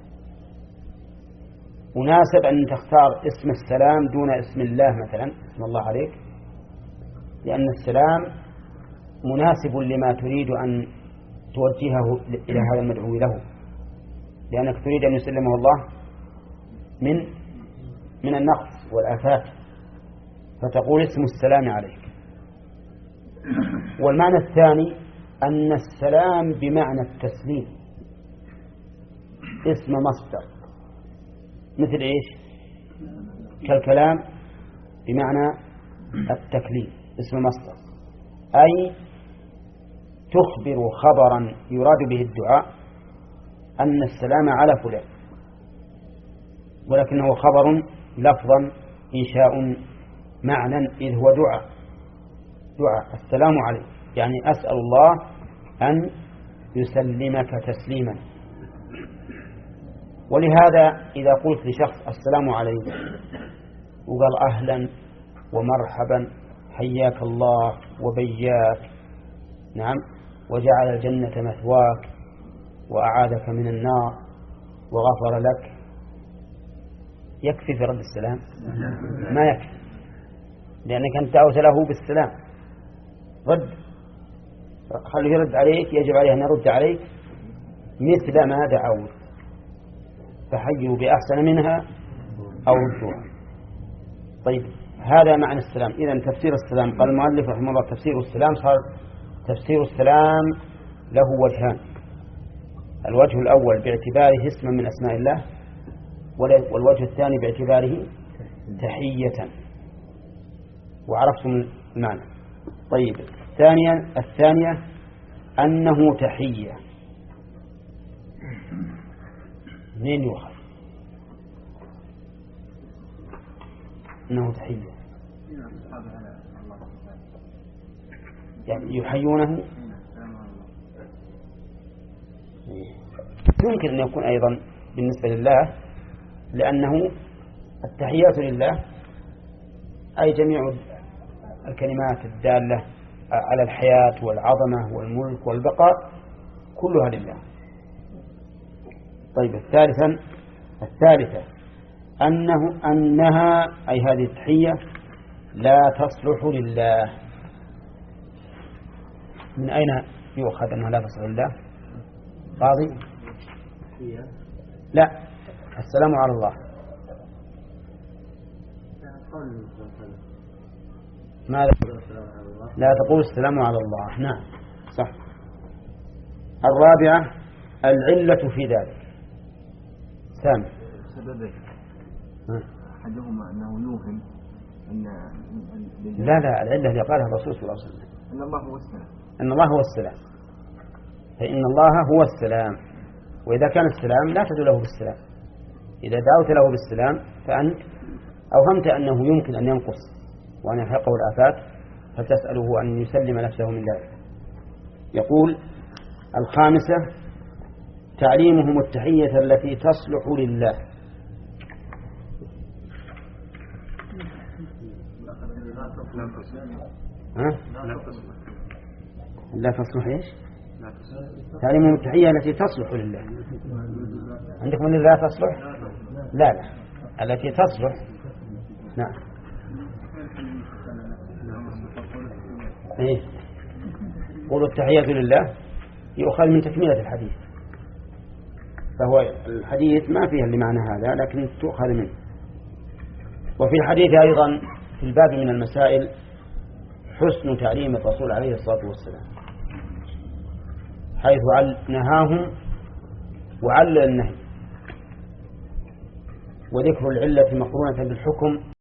مناسب أن تختار اسم السلام دون اسم الله مثلا، اسم الله عليك، لأن السلام مناسب لما تريد أن توجهه إلى هذا المدعو له، لأنك تريد أن يسلمه الله من من النقص والآفات، فتقول اسم السلام عليك. والمعنى الثاني أن السلام بمعنى التسليم، اسم مصدر، مثل إيش؟ كالكلام بمعنى التكليم، اسم مصدر، أي تخبر خبرا يراد به الدعاء أن السلام على فلان، ولكنه خبر لفظا إنشاء معنى، إذ هو دعاء دعاء السلام عليك، يعني أسأل الله أن يسلمك تسليما. ولهذا إذا قلت لشخص السلام عليك وقال أهلا ومرحبا حياك الله وبياك، نعم، وجعل الجنة مثواك وأعاذك من النار وغفر لك، يكفي في رد السلام؟ ما يكفي، لأنك أنت دعوت له بالسلام. رد، خليه يرد عليك، يجب عليه أن يرد عليك مثل ما دعوت، فحيوا بأحسن منها أو ردوها. طيب هذا معنى السلام. إذن تفسير السلام، قال المؤلف رحمه الله تفسير السلام، صار تفسير السلام له وجهان. الوجه الأول باعتباره اسما من أسماء الله، والوجه الثاني باعتباره تحية، وعرفتم المعنى. طيب ثانيا الثانية أنه تحية، منين يؤخذ أنه تحية؟ يعني يحيونه، يمكن أن يكون أيضا بالنسبة لله، لأنه التحيات لله أي جميع الكلمات الدالة على الحياة والعظمة والملك والبقاء كلها لله. طيب الثالثا الثالثة أنه أنها أي هذه التحية لا تصلح لله. من أين يؤخذ أنها لا تصلح لله؟ قاضي؟ لا، السلام على الله. ماذا؟ لا تقول السلام على الله. نعم صح. الرابعة العلة في ذلك. سامع سببين، أحدهما أنه يوهم أن لا لا العلة اللي قالها الرسول صلى الله عليه وسلم أن الله هو السلام، أن الله هو السلام، فإن الله هو السلام. وإذا كان السلام لا تدعو له بالسلام. إذا دعوت له بالسلام فأنت أوهمت أنه يمكن أن ينقص وأن يلحقه الآفات، فتسأله أن يسلم نفسه من ذلك. يقول الخامسة تعليمهم التحية التي تصلح لله. ها؟ لا تصلح إيش؟ تعليمهم التحية التي تصلح لله. عندكم من لا تصلح؟ لا لا التي تصلح. نعم. إيه؟ قولوا التحية لله يؤخذ من تكملة الحديث، فهو الحديث ما فيه لمعنى هذا لكن تؤخذ منه. وفي الحديث أيضا في الباب من المسائل حسن تعليم الرسول عليه الصلاة والسلام، حيث نهاهم وعلل النهي، وذكر العلة مقرونة بالحكم